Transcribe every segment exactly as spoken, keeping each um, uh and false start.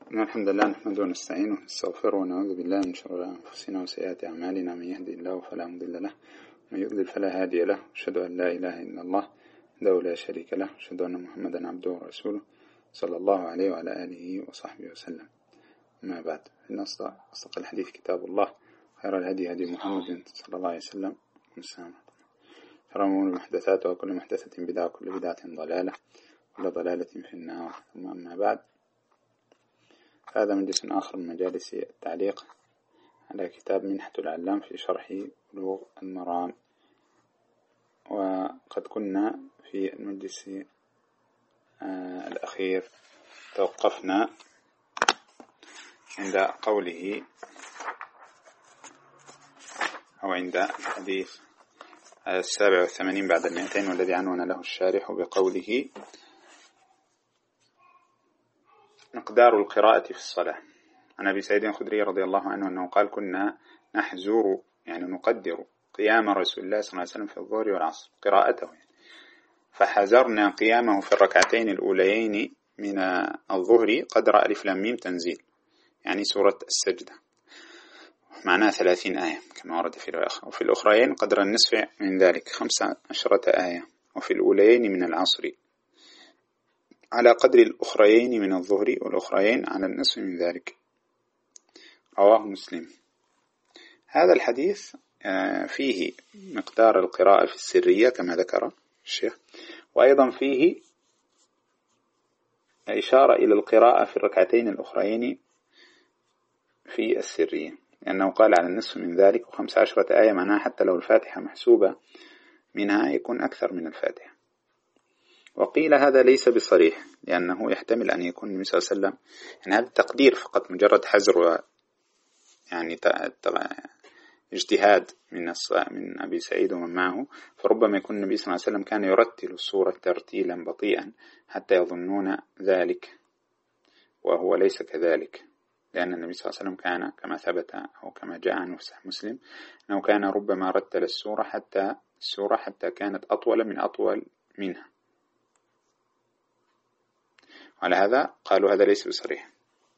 إن الحمد لله نحمده ونستعينه ونستغفره ونعوذ بالله من شرور أنفسنا وسيئات أعمالنا. من يهدي الله فلا مضل له ومن يضلل فلا هادي له. أشهد أن لا إله إلا الله وحده لا شريك له، أشهد أن محمدا عبده ورسوله صلى الله عليه وعلى آله وصحبه وسلم. أما بعد، إن أصدق الحديث كتاب الله، خير الهدي هدي محمد صلى الله عليه وسلم، شر الأمور محدثاتها وكل محدثة بدعة وكل بدعة ضلالة وكل ضلالة في النار. ثم أما بعد، هذا مجلس آخر من مجالس التعليق على كتاب منحة العلام في شرح بلوغ المرام. وقد كنا في المجلس آه الأخير توقفنا عند قوله أو عند الحديث السابع والثمانين بعد المئتين، والذي عنون له الشارح بقوله: مقدار القراءة في الصلاة. عن أبي سعيد الخدري رضي الله عنه أنه قال: كنا نحزر يعني نقدر قيام رسول الله صلى الله عليه وسلم في الظهر والعصر قراءته، يعني فحزرنا قيامه في الركعتين الأوليين من الظهر قدر ألف لام ميم تنزيل، يعني سورة السجدة، معناها ثلاثين آية كما ورد في الآخر، وفي الأخرين قدر النصف من ذلك خمسة عشرة آية، وفي الأوليين من العصر على قدر الأخرين من الظهر، والأخرين على النصف من ذلك. رواه مسلم. هذا الحديث فيه مقدار القراءة في السرية كما ذكر الشيخ، وأيضا فيه إشارة إلى القراءة في الركعتين الأخرين في السرية، لأنه قال على النصف من ذلك وخمس عشرة آية، معناها حتى لو الفاتحة محسوبة منها يكون أكثر من الفاتحة. وقيل هذا ليس بصريح، لأنه يحتمل أن يكون النبي صلى الله عليه وسلم يعني هذا التقدير فقط مجرد حزر يعني اجتهاد من من أبي سعيد ومن معه، فربما يكون النبي صلى الله عليه وسلم كان يرتل السورة ترتيلا بطيئا حتى يظنون ذلك، وهو ليس كذلك، لأن النبي صلى الله عليه وسلم كان كما ثبت أو كما جاء عنه في صحيح مسلم أنه كان ربما رتل السورة حتى السورة حتى كانت أطول من أطول منها. على هذا قالوا هذا ليس بصريح.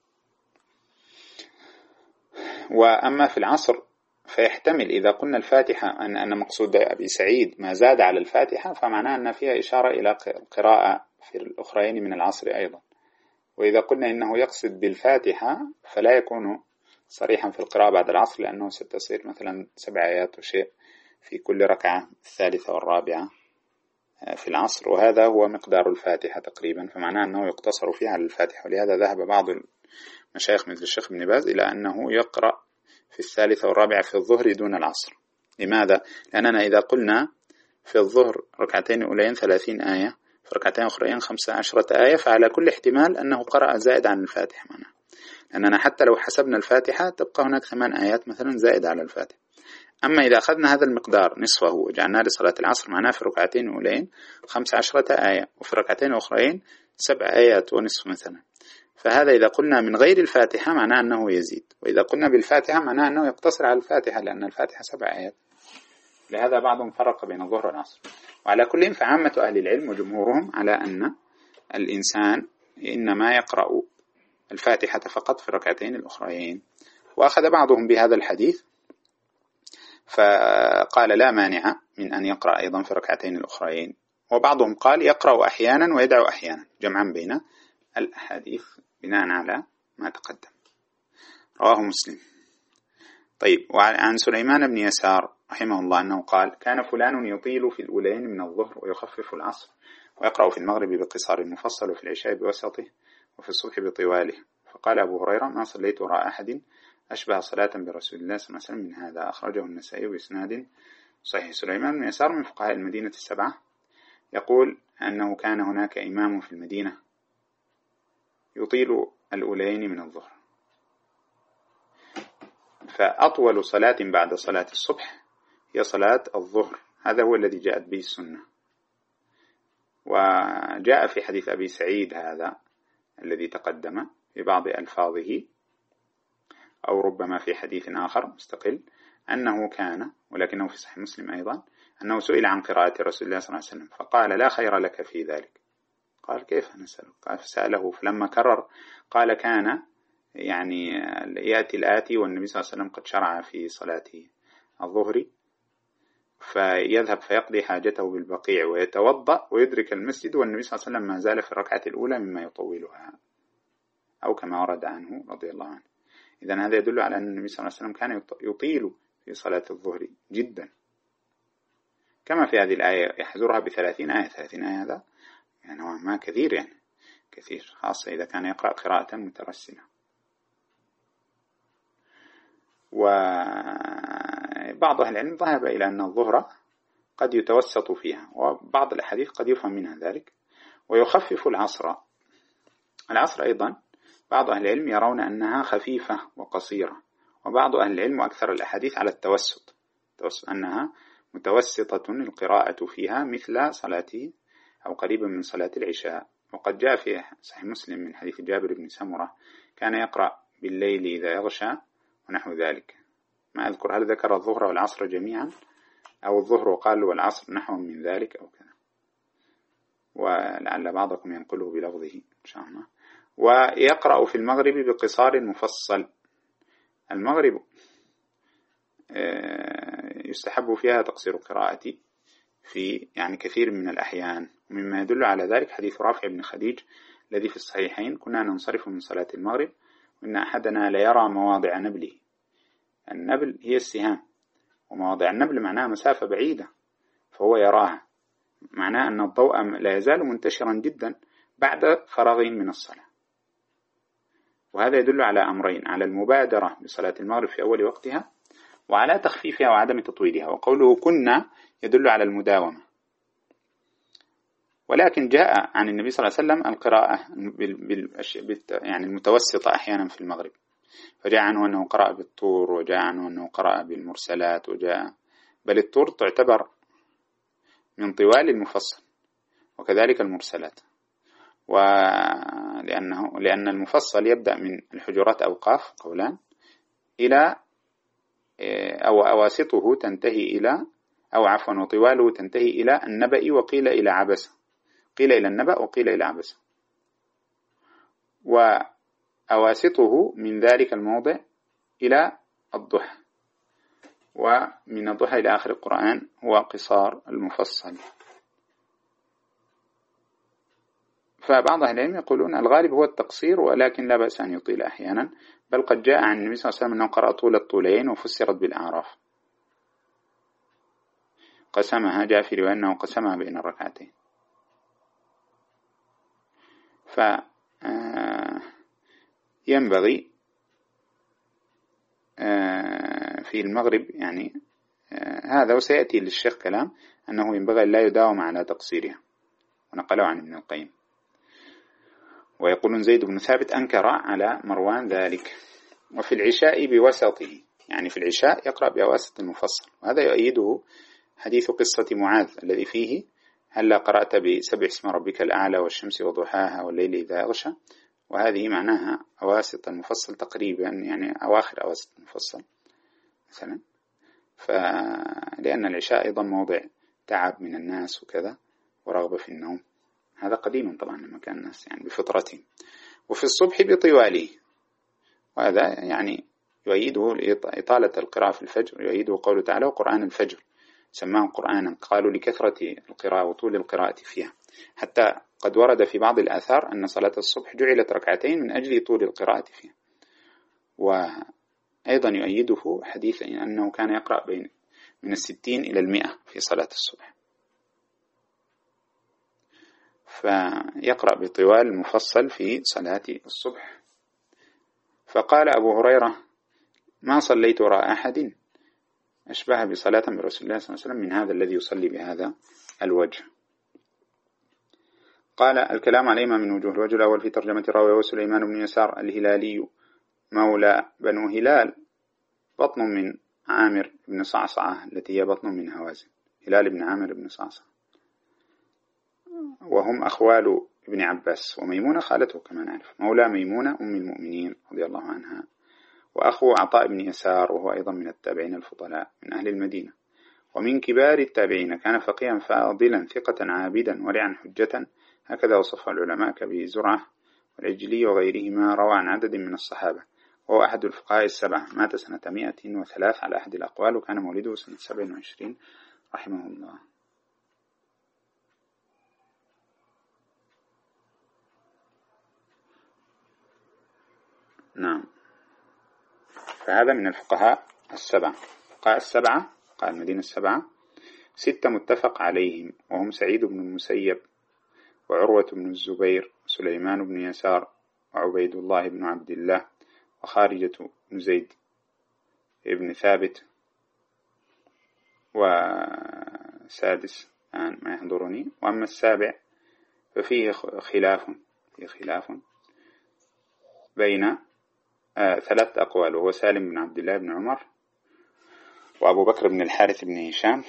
وأما في العصر فيحتمل إذا قلنا الفاتحة أن أن مقصود أبي سعيد ما زاد على الفاتحة، فمعناه أن فيها إشارة إلى القراءة في الأخرين من العصر أيضا. وإذا قلنا إنه يقصد بالفاتحة فلا يكون صريحا في القراءة بعد العصر، لأنه ستصير مثلا سبع آيات وشيء في كل ركعة الثالثة والرابعة في العصر، وهذا هو مقدار الفاتحة تقريبا، فمعناه أنه يقتصر فيها على الفاتحة. ولهذا ذهب بعض المشايخ مثل الشيخ ابن باز إلى أنه يقرأ في الثالثة والرابعة في الظهر دون العصر. لماذا؟ لأننا إذا قلنا في الظهر ركعتين أولين ثلاثين آية، في ركعتين أخرين خمسة عشرة آية، فعلى كل احتمال أنه قرأ زائد عن الفاتحة معنا، لأننا حتى لو حسبنا الفاتحة تبقى هناك ثمان آيات مثلا زائد على الفاتحة. أما إذا أخذنا هذا المقدار نصفه وجعلناه لصلاة العصر، معناه في ركعتين أولين خمس عشرة آية، وفي ركعتين أخرين سبع آيات ونصف مثلا، فهذا إذا قلنا من غير الفاتحة معناه أنه يزيد، وإذا قلنا بالفاتحة معناه أنه يقتصر على الفاتحة، لأن الفاتحة سبع آيات. لهذا بعضهم فرق بين الظهر والعصر. وعلى كل فعامة أهل العلم وجمهورهم على أن الإنسان إنما يقرأ الفاتحة فقط في الركعتين الأخرين. وأخذ بعضهم بهذا الحديث فقال لا مانع من أن يقرأ أيضا في الركعتين الأخرين، وبعضهم قال يقرأ أحيانا ويدعو أحيانا، جمعا بين الأحاديث بناء على ما تقدم. رواه مسلم. طيب، وعن سليمان بن يسار رحمه الله أنه قال: كان فلان يطيل في الأولين من الظهر ويخفف العصر، ويقرأ في المغرب بقصار مفصل، وفي العشاء بوسطه، وفي الصبح بطواله. فقال أبو هريرة: ما صليت وراء أحد أشبه صلاة برسول الله صلى الله عليه وسلم من هذا. أخرجه النسائي بإسناد صحيح. سليمان بن يسار من فقهاء المدينة السبعة، يقول أنه كان هناك إمام في المدينة يطيل الأولين من الظهر، فأطول صلاة بعد صلاة الصبح هي صلاة الظهر، هذا هو الذي جاءت به السنة. وجاء في حديث أبي سعيد هذا الذي تقدم في بعض ألفاظه، أو ربما في حديث آخر مستقل، أنه كان، ولكنه في صحيح مسلم أيضا، أنه سئل عن قراءة رسول الله صلى الله عليه وسلم فقال: لا خير لك في ذلك. قال: كيف نسأل؟ قال: فسأله، فلما كرر قال: كان يعني يأتي الآتي والنبي صلى الله عليه وسلم قد شرع في صلاة الظهر، فيذهب فيقضي حاجته بالبقيع ويتوضأ ويدرك المسجد والنبي صلى الله عليه وسلم ما زال في الركعة الأولى مما يطولها، أو كما ورد عنه رضي الله عنه. إذن هذا يدل على أن النبي صلى الله عليه وسلم كان يطيل في صلاة الظهر جدا، كما في هذه الآية يحذرها بثلاثين آية. ثلاثين آية هذا يعني ما كثير، يعني كثير، خاصة إذا كان يقرأ قراءة مترسلة. وبعض أهل العلم ذهب إلى أن الظهر قد يتوسط فيها، وبعض الأحاديث قد يفهم منها ذلك، ويخفف العصر. العصر أيضا بعض أهل العلم يرون أنها خفيفة وقصيرة، وبعض أهل العلم أكثر الأحاديث على التوسط، أنها متوسطة القراءة فيها مثل صلاة أو قريبا من صلاة العشاء. وقد جاء في صحيح مسلم من حديث جابر بن سمرة كان يقرأ بالليل إذا يغشى ونحو ذلك. ما أذكر هل ذكر الظهر والعصر جميعا أو الظهر وقال والعصر نحو من ذلك أو كذا، ولعل بعضكم ينقله بلفظه إن شاء الله. ويقرأ في المغرب بقصار مفصل. المغرب يستحب فيها تقصير القراءة في يعني كثير من الأحيان، ومما يدل على ذلك حديث رافع بن خديج الذي في الصحيحين: كنا ننصرف من صلاة المغرب وإن أحدنا ليرى مواضع نبله. النبل هي السهام، ومواضع النبل معناها مسافة بعيدة، فهو يراها، معناه أن الضوء لا يزال منتشرا جدا بعد فراغهم من الصلاة. وهذا يدل على أمرين: على المبادرة بصلاة المغرب في أول وقتها، وعلى تخفيفها وعدم تطويلها. وقوله كنا يدل على المداومة. ولكن جاء عن النبي صلى الله عليه وسلم القراءة بال يعني المتوسطة أحيانا في المغرب، فجاء عنه أنه قرأ بالطور، وجاء عنه أنه قرأ بالمرسلات، وجاء بل الطور تعتبر من طوال المفصل، وكذلك المرسلات. ولأنه لأن المفصل يبدأ من الحجرات أو قاف قولان إلى أو أواسطه تنتهي إلى أو عفوا وطواله تنتهي إلى النبأ، وقيل إلى عبسة، قيل إلى النبأ وقيل إلى عبسة. وأواسطه من ذلك الموضع إلى الضحى، ومن الضحى إلى آخر القرآن هو قصار المفصل. فبعض أهل العلم يقولون الغالب هو التقصير، ولكن لا بأس أن يطيل أحيانا، بل قد جاء عن النبي صلى الله عليه وسلم أنه قرأ طول الطولين وفسرت بالأعراف، قسمها، جاء في رواية أنه قسمها بين الركعتين. فينبغي في المغرب يعني هذا، وسيأتي للشيخ كلام أنه ينبغي لا يداوم على تقصيرها، ونقله عن ابن القيم. ويقولون زيد بن ثابت أنكر على مروان ذلك. وفي العشاء بوسطه، يعني في العشاء يقرأ بأواسط المفصل، وهذا يؤيده حديث قصة معاذ الذي فيه: هلا قرأت بسبح اسم ربك الأعلى والشمس وضحاها والليل إذا أغشى. وهذه معناها أواسط المفصل تقريبا، يعني أواخر أواسط المفصل مثلا. فلأن العشاء أيضا موضع تعب من الناس وكذا، ورغبة في النوم، هذا قديم طبعا لما كان الناس يعني بفطرتهم. وفي الصبح بطواله، وهذا يعني يؤيده إطالة القراءة في الفجر، يؤيده قوله تعالى: وقرآن الفجر سماه قرآنا، قالوا لكثرة القراءة وطول القراءة فيها، حتى قد ورد في بعض الآثار أن صلاة الصبح جعلت ركعتين من أجل طول القراءة فيها. وأيضا يؤيده حديث أنه كان يقرأ بين من الستين إلى المئة في صلاة الصبح، فيقرأ بطوال المفصل في صلاة الصبح. فقال أبو هريرة: ما صليت وراء أحد أشبه بصلاة برسول الله صلى الله عليه وسلم من هذا الذي يصلي بهذا الوجه. قال: الكلام عليهما من وجوه. الوجه الأول في ترجمة الراوي هو سليمان بن يسار الهلالي مولى بنو هلال، بطن من عامر بن صعصعة التي هي بطن من هوازن، هلال بن عامر بن صعصعة، وهم أخوال ابن عباس، وميمونة خالته كما نعرف، مولى ميمونة أم المؤمنين رضي الله عنها، وأخو عطاء بن يسار وهو أيضا من التابعين الفضلاء من أهل المدينة، ومن كبار التابعين، كان فقيها فاضلا ثقة عابدا ورعا حجة، هكذا وصفه العلماء كأبي زرعة والعجلي وغيرهما روى عن عدد من الصحابة، وهو أحد الفقهاء السبعة، مات سنة مئة وثلاث على أحد الأقوال، وكان مولده سنة سبع وعشرين رحمه الله. نعم، فهذا من الفقهاء السبعة. الفقهاء السبعة قال المدينة السبعة ستة متفق عليهم، وهم سعيد بن المسيب وعروة بن الزبير وسليمان بن يسار وعبيد الله بن عبد الله وخارجة بن زيد ابن ثابت. وسادس الآن ما يحضرني. وأما السابع ففيه خلاف فيه خلاف بين آه ثلاث أقوال، وهو سالم بن عبد الله بن عمر وأبو بكر بن الحارث بن هشام.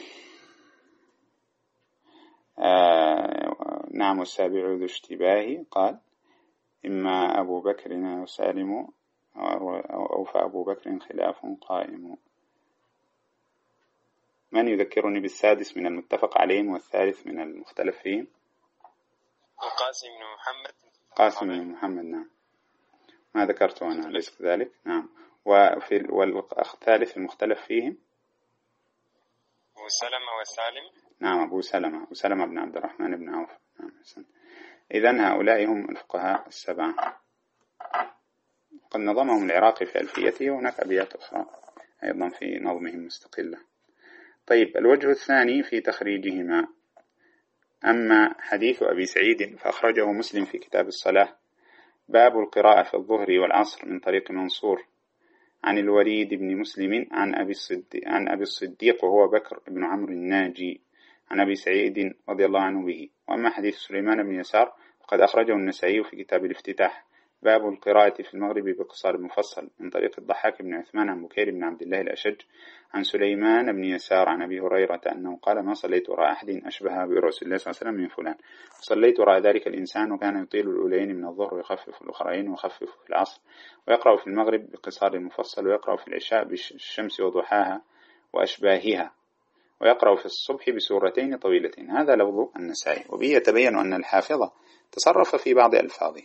آه نعم، والسابع ذو اشتباه، قال إما أبو بكر وسالم أو فأبو بكر خلاف قائم. من يذكرني بالسادس من المتفق عليهم والثالث من المختلف فيهم؟ قاسم بن محمد. قاسم بن محمد، نعم، ما ذكرته أنا، ليس كذلك. نعم. وفي والثالث المختلف فيهم أبو سلمة وسالم. نعم، أبو سلمة أبو سلمة بن عبد الرحمن بن عوف. نعم. إذن هؤلاء هم الفقهاء السبعة. قد نظمهم العراقي في ألفيته، وهناك أبيات أخرى أيضا في نظمهم مستقلة. طيب، الوجه الثاني في تخريجهما. أما حديث أبي سعيد فأخرجه مسلم في كتاب الصلاة، باب القراءة في الظهر والعصر، من طريق منصور عن الوليد بن مسلم عن أبي الصديق, عن أبي الصديق وهو بكر بن عمرو الناجي عن أبي سعيد رضي الله عنه به. وأما حديث سليمان بن يسار فقد أخرجه النسائي في كتاب الافتتاح، باب القراءة في المغرب بقصار المفصل، من طريق الضحاك بن عثمان عن بكير بن عبد الله الأشج عن سليمان بن يسار عن أبي هريرة أنه قال: ما صليت وراء أحد أشبه برسول الله صلى الله عليه وسلم من فلان، صليت وراء ذلك الإنسان وكان يطيل الأولين من الظهر ويخفف الأخرين ويخفف في العصر، ويقرأ في المغرب بقصار المفصل، ويقرأ في العشاء بالشمس وضحاها وأشباهها، ويقرأ في الصبح بسورتين طويلتين. هذا لفظ النسائي، وبه يتبين أن الحافظ تصرف في بعض ألفاظه.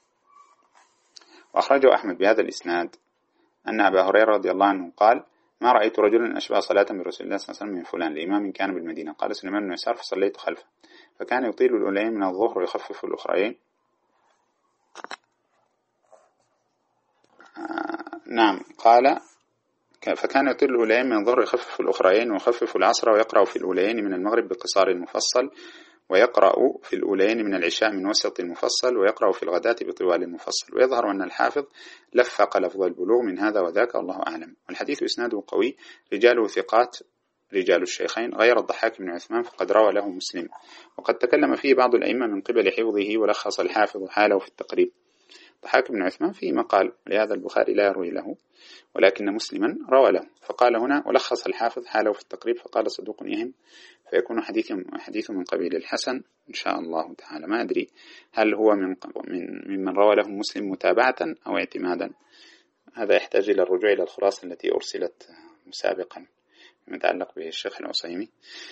وأخرجه أحمد بهذا الإسناد أن أبا هريرة رضي الله عنه قال: ما رأيت رجلا أشبه صلاة برسول الله صلى الله عليه وسلم من فلان، لإمام كان بالمدينة. قال سليمان بن يسار: فصليت خلفه، فكان يطيل الأولين من الظهر ويخفف الأخرين. آه نعم، قال: فكان يطيل الأولين من الظهر ويخفف الأخرين ويخفف العصر، ويقرأ في الأولين من المغرب بقصار المفصل، ويقرأ في الأولين من العشاء من وسط المفصل، ويقرأ في الغداة بطوال المفصل. ويظهر أن الحافظ لفق لفظ البلوغ من هذا وذاك، الله أعلم. والحديث إسناده قوي، رجاله ثقات رجال الشيخين غير الضحاك بن عثمان، فقد روى له مسلم، وقد تكلم فيه بعض الأئمة من قبل حفظه، ولخص الحافظ حاله في التقريب. الضحاك بن عثمان فيه مقال، لهذا البخاري لا يروي له، ولكن مسلما روى له، فقال هنا: ولخص الحافظ حاله في التقريب، فقال: صدوق يهم، فيكون حديث حديث من قبيل الحسن إن شاء الله تعالى. ما أدري هل هو من من ممن روى له مسلم متابعة أو اعتمادا، هذا يحتاج إلى الرجوع إلى الخلاصة التي أرسلت سابقا متعلق به الشيخ العصيمي،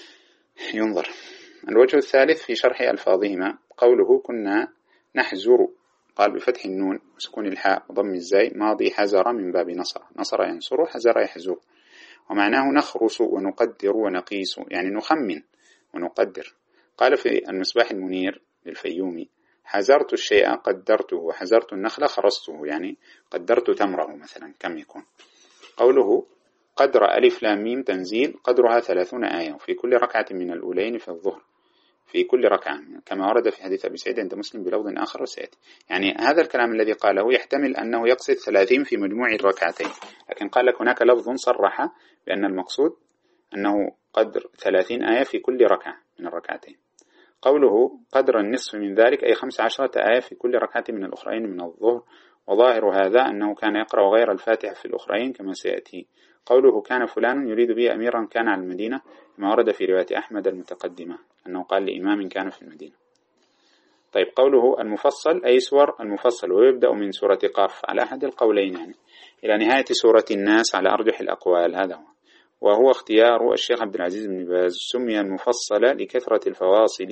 ينظر. الوجه الثالث في شرح ألفاظهما، قوله: كنا نحزر، قال بفتح النون وسكون الحاء وضم الزاي، ماضي حزر من باب نصر، نصر ينصر، حزر يحزر، ومعناه نخرص ونقدر ونقيس، يعني نخمن ونقدر. قال في المصباح المنير للفيومي: حزرت الشيء قدرته، وحزرت النخل خرصته، يعني قدرت تمره مثلا كم يكون. قوله: قدر ألف لام ميم تنزيل، قدرها ثلاثون آية، وفي كل ركعة من الأولين في الظهر، في كل ركعة، كما ورد في حديث أبي سعيد عند مسلم بلفظ آخر وسيأتي. يعني هذا الكلام الذي قاله يحتمل أنه يقصد ثلاثين في مجموع الركعتين، لكن قال لك هناك لفظ صرح بأن المقصود أنه قدر ثلاثين آية في كل ركعة من الركعتين. قوله: قدر النصف من ذلك، أي خمس عشرة آية في كل ركعة من الأخرين من الظهر. وظاهر هذا أنه كان يقرأ غير الفاتحة في الأخرين كما سيأتي. قوله: كان فلان يريد به أميرا كان على المدينة، كما ورد في رواية أحمد المتقدمة أنه قال لإمام كان في المدينة. طيب، قوله: المفصل، أي سور المفصل، ويبدأ من سورة قاف على أحد القولين، يعني إلى نهاية سورة الناس على أرجح الأقوال، هذا هو. وهو اختيار الشيخ عبد العزيز بن باز، سمي المفصل لكثرة الفواصل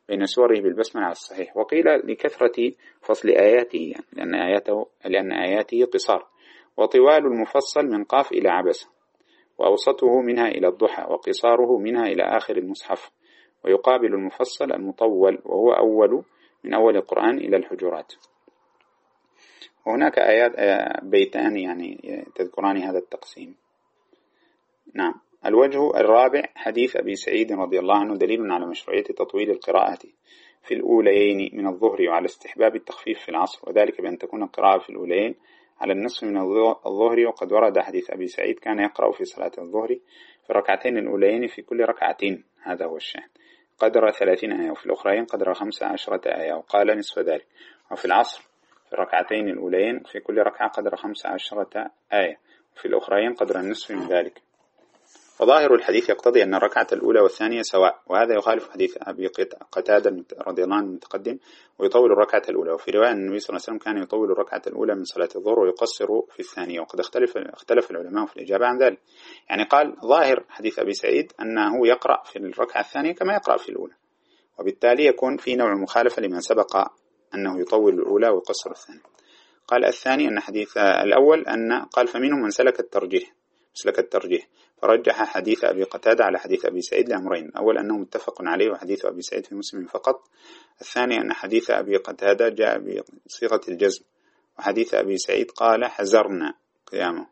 بين سوره بالبسملة على الصحيح، وقيل لكثرة فصل آياته يعني لأن آياته, لأن آياته قصار، وطوال المفصل من قاف إلى عبس، وأوسطه منها إلى الضحى، وقصاره منها إلى آخر المصحف، ويقابل المفصل المطول وهو أول من أول القرآن إلى الحجرات. وهناك آيات بيتان يعني تذكران هذا التقسيم. نعم. الوجه الرابع حديث أبي سعيد رضي الله عنه دليل على مشروعية تطويل القراءة في الأوليين من الظهر وعلى استحباب التخفيف في العصر، وذلك بأن تكون القراءة في الأوليين على النصف من الظهر. وقد ورد حديث أبي سعيد كان يقرأ في صلاة الظهر في الركعتين الأوليين في كل ركعتين، هذا هو الشاهد، قدر ثلاثين آية، وفي الأخرين قدر خمس عشرة آية، وقال نصف ذلك. وفي العصر في الركعتين الأوليين في كل ركعة قدر خمس عشرة آية، وفي الأخرين قدر النصف من ذلك. وظاهر الحديث يقتضي أن الركعة الأولى والثانية سواء، وهذا يخالف حديث أبي قتادة رضي الله عنه المتقدم ويطول الركعة الأولى. وفي رواية أن النبي صلى الله عليه وسلم كان يطول الركعة الأولى من صلاة الظهر ويقصر في الثانية، وقد اختلف اختلف العلماء في الإجابة عن ذلك. يعني قال ظاهر حديث أبي سعيد أنه يقرأ في الركعة الثانية كما يقرأ في الأولى، وبالتالي يكون في نوع مخالفة لما سبق أنه يطول الأولى ويقصر الثانية. قال الثاني أن حديث الأول أن قال فمنهم من سلك الترجيح مسلك الترجيح فرجح حديث أبي قتادة على حديث أبي سعيد لأمرين: الأول أنه متفق عليه وحديث أبي سعيد في مسلم فقط. الثاني أن حديث أبي قتادة جاء بصيغة الجزم، وحديث أبي سعيد قال حزرنا قيامه.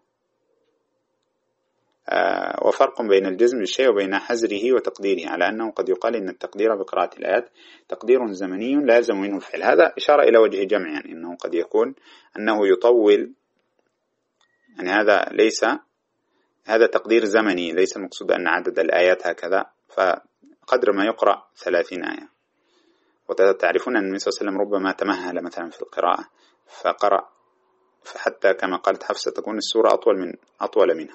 آه وفرق بين الجزم بالشيء وبين حزره وتقديره، على أنه قد يقال إن التقدير بقراءة الآيات تقدير زمني لازم منه الفعل. هذا إشارة إلى وجه جمع، يعني أنه قد يكون أنه يطول، يعني هذا ليس هذا تقدير زمني، ليس المقصود أن عدد الآيات هكذا، فقدر ما يقرأ ثلاثين آية. وتعرفون أن النبي صلى الله عليه وسلم ربما تمهل مثلا في القراءة فقرأ، فحتى كما قالت حفصة تكون السورة أطول من أطول منها.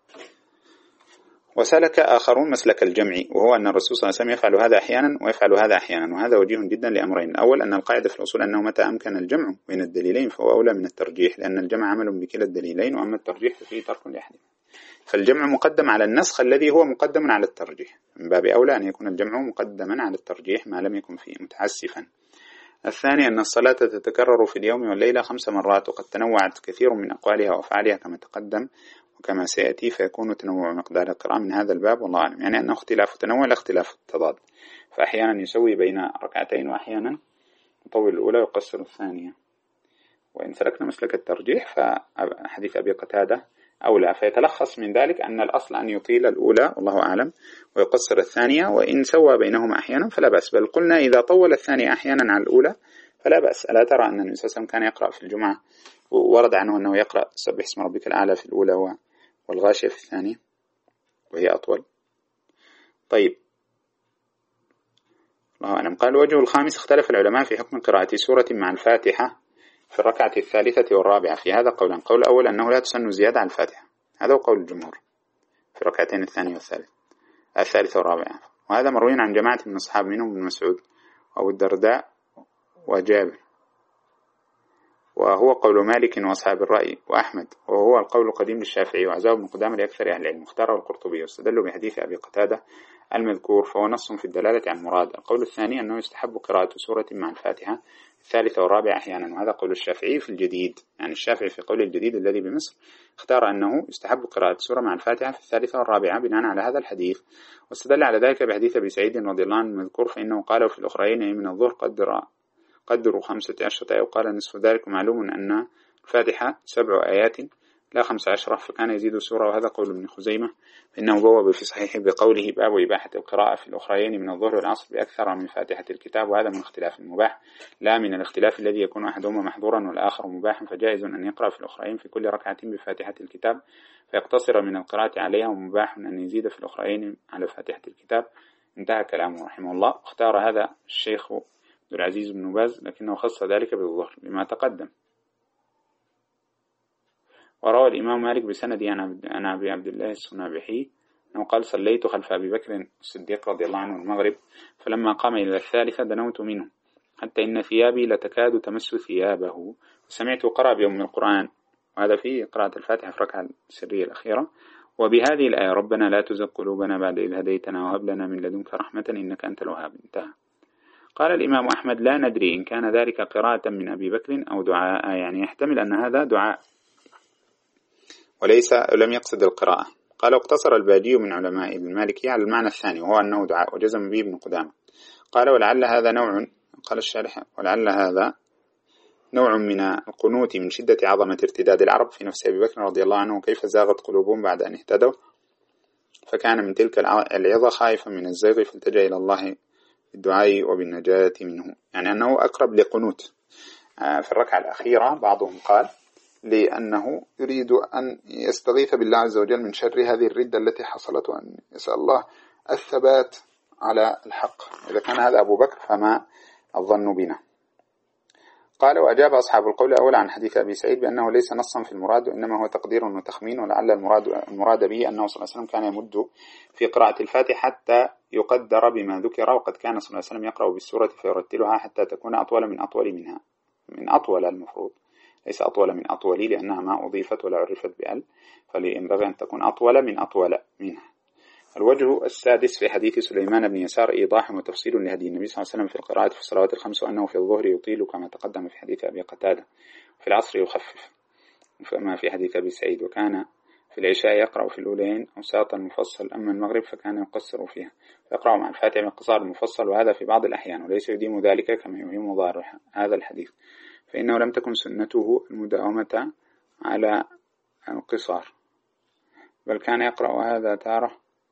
وسلك آخرون مسلك الجمع، وهو أن الرسول صلى الله عليه وسلم يفعل هذا أحيانا ويفعل هذا أحيانا، وهذا وجيه جدا لأمرين: الأول أن القاعدة في الأصول أنه متى أمكن الجمع بين الدليلين فهو أولى من الترجيح، لأن الجمع عمل بكلا الدليلين، وأما الترجيح ففيه ترك لأحد. فالجمع مقدم على النسخ الذي هو مقدم على الترجيح، من باب أولى أن يكون الجمع مقدما على الترجيح ما لم يكن فيه متعسفا. الثاني أن الصلاة تتكرر في اليوم والليلة خمس مرات، وقد تنوعت كثير من أقوالها وأفعالها كما تقدم وكما سيأتي، فيكون تنوع مقدار القراءة من هذا الباب والله أعلم، يعني أنه اختلاف تنوع لا اختلاف التضاد، فأحيانا يسوي بين ركعتين وأحيانا يطول الأولى ويقصر الثانية. وإن سلكنا مسلك الترجيح فحديث أبي قتادة أولى، فيتلخص من ذلك أن الأصل أن يطيل الأولى والله أعلم ويقصر الثانية، وإن سوى بينهما أحيانا فلا بأس، بل قلنا إذا طول الثانية أحيانا على الأولى فلا بأس. ألا ترى أن النبي صلى الله عليه وسلم كان يقرأ في الجمعة ورد عنه أنه يقرأ سبح اسم ربك الأعلى في الأولى والغاشية في الثانية وهي أطول. طيب الله أعلم. قال الوجه الخامس اختلف العلماء في حكم قراءة سورة مع الفاتحة في الركعة الثالثة والرابعة. في هذا قولا: قول الأول أنه لا تسن زيادة على الفاتحة، هذا هو قول الجمهور في الركعتين الثانية والثالثة الثالثة والرابعة، وهذا مروي عن جماعة من أصحاب منهم ابن مسعود وأبو الدرداء وجابر، وهو قول مالك وأصحاب الرأي وأحمد، وهو القول القديم للشافعي وعزاه ابن قدامة لأكثر أهل العلم، اختاره القرطبي واستدلوا بحديث أبي قتادة المذكور فهو نص في الدلالة عن مراد. القول الثاني أنه يستحب قراءة سورة مع الفاتحة الثالثة والرابعة أحيانا، وهذا قول الشافعي في الجديد، يعني الشافعي في قول الجديد الذي بمصر اختار أنه يستحب قراءة سورة مع الفاتحة في الثالثة والرابعة بناء على هذا الحديث، واستدل على ذلك بحديث أبي سعيد رضي الله عنه المذكور فإنه قال في الأخرين من الظهر قدر قدروا خمسة عشرة آية، وقال نصف ذلك. معلوم أن الفاتحة سبع آيات لا خمس عشرة، فكان يزيد سورة، وهذا قول ابن خزيمة فإنه بوب في صحيح بقوله باب إباحة القراءة في الأخرين من الظهر والعصر بأكثر من فاتحة الكتاب، وهذا من اختلاف المباح لا من الاختلاف الذي يكون أحدهما محظورا والآخر مباحا، فجائز أن يقرأ في الأخرين في كل ركعة بفاتحة الكتاب فيقتصر من القراءة عليها، ومباح أن يزيد في الأخرين على فاتحة الكتاب. انتهى كلامه رحمه الله. اختار هذا الشيخ عبد العزيز بن باز لكنه خص ذلك بالظهر بما تقدم. وروى الإمام مالك بسندي عن أبي عبد الله السنابحي أنه قال: صليت خلف أبي بكر الصديق رضي الله عنه المغرب، فلما قام إلى الثالثة دنوت منه حتى إن ثيابي لتكاد تمس ثيابه، وسمعت قرأ بأم القرآن، وهذا في قراءة الفاتحة في الركعة السرية الأخيرة، وبهذه الآية: ربنا لا تزغ قلوبنا بعد إذ هديتنا وهب لنا من لدنك رحمة إنك أنت الوهاب. انتهى. قال الإمام أحمد: لا ندري إن كان ذلك قراءة من أبي بكر أو دعاء، يعني يحتمل أن هذا دعاء وليس لم يقصد القراءة. قال: واقتصر الباجي من علماء المالكية على المعنى الثاني وهو أنه دعاء، وجزم به ابن قدامة. قال: ولعل هذا نوع، قال الشارح: ولعل هذا نوع من القنوت من شدة عظمة ارتداد العرب في نفس أبي بكر رضي الله عنه، كيف زاغت قلوبهم بعد أن اهتدوا، فكان من تلك العظة خائفا من الزيغ فالتجأ إلى الله بالدعاء وبالنجاة منه، يعني أنه أقرب لقنوت. في الركعة الأخيرة بعضهم قال لأنه يريد أن يستغيث بالله عز وجل من شر هذه الردة التي حصلت، وأن يسأل الله الثبات على الحق. إذا كان هذا أبو بكر فما الظن بنا. قال: وأجاب أصحاب القول الأول عن حديث أبي سعيد بأنه ليس نصا في المراد، وإنما هو تقدير وتخمين، ولعل المراد, المراد به أنه صلى الله عليه وسلم كان يمد في قراءة الفاتحة حتى يقدر بما ذكر، وقد كان صلى الله عليه وسلم يقرأ بالسورة فيرتلها حتى تكون أطول من أطول منها، من أطول المفروض، ليس أطول من أطول لأنها ما أضيفت ولا عرفت بأل، فلينبغي أن تكون أطول من أطول منها. الوجه السادس في حديث سليمان بن يسار إيضاح وتفصيل لهدي النبي صلى الله عليه وسلم في القراءة في الصلوات الخمس، وأنه في الظهر يطيل كما تقدم في حديث أبي قتادة، في العصر يخفف فما في حديث أبي سعيد، وكان في العشاء يقرأ في الأولين أوساط المفصل، أما المغرب فكان يقصر فيها فيقرأ مع الفاتحة من قصار المفصل، وهذا في بعض الأحيان، وليس يديم ذلك كما يهم ظاهر هذا الحديث، فإنه لم تكن سنته المداومة على القصار، بل كان يقرأ هذا تارة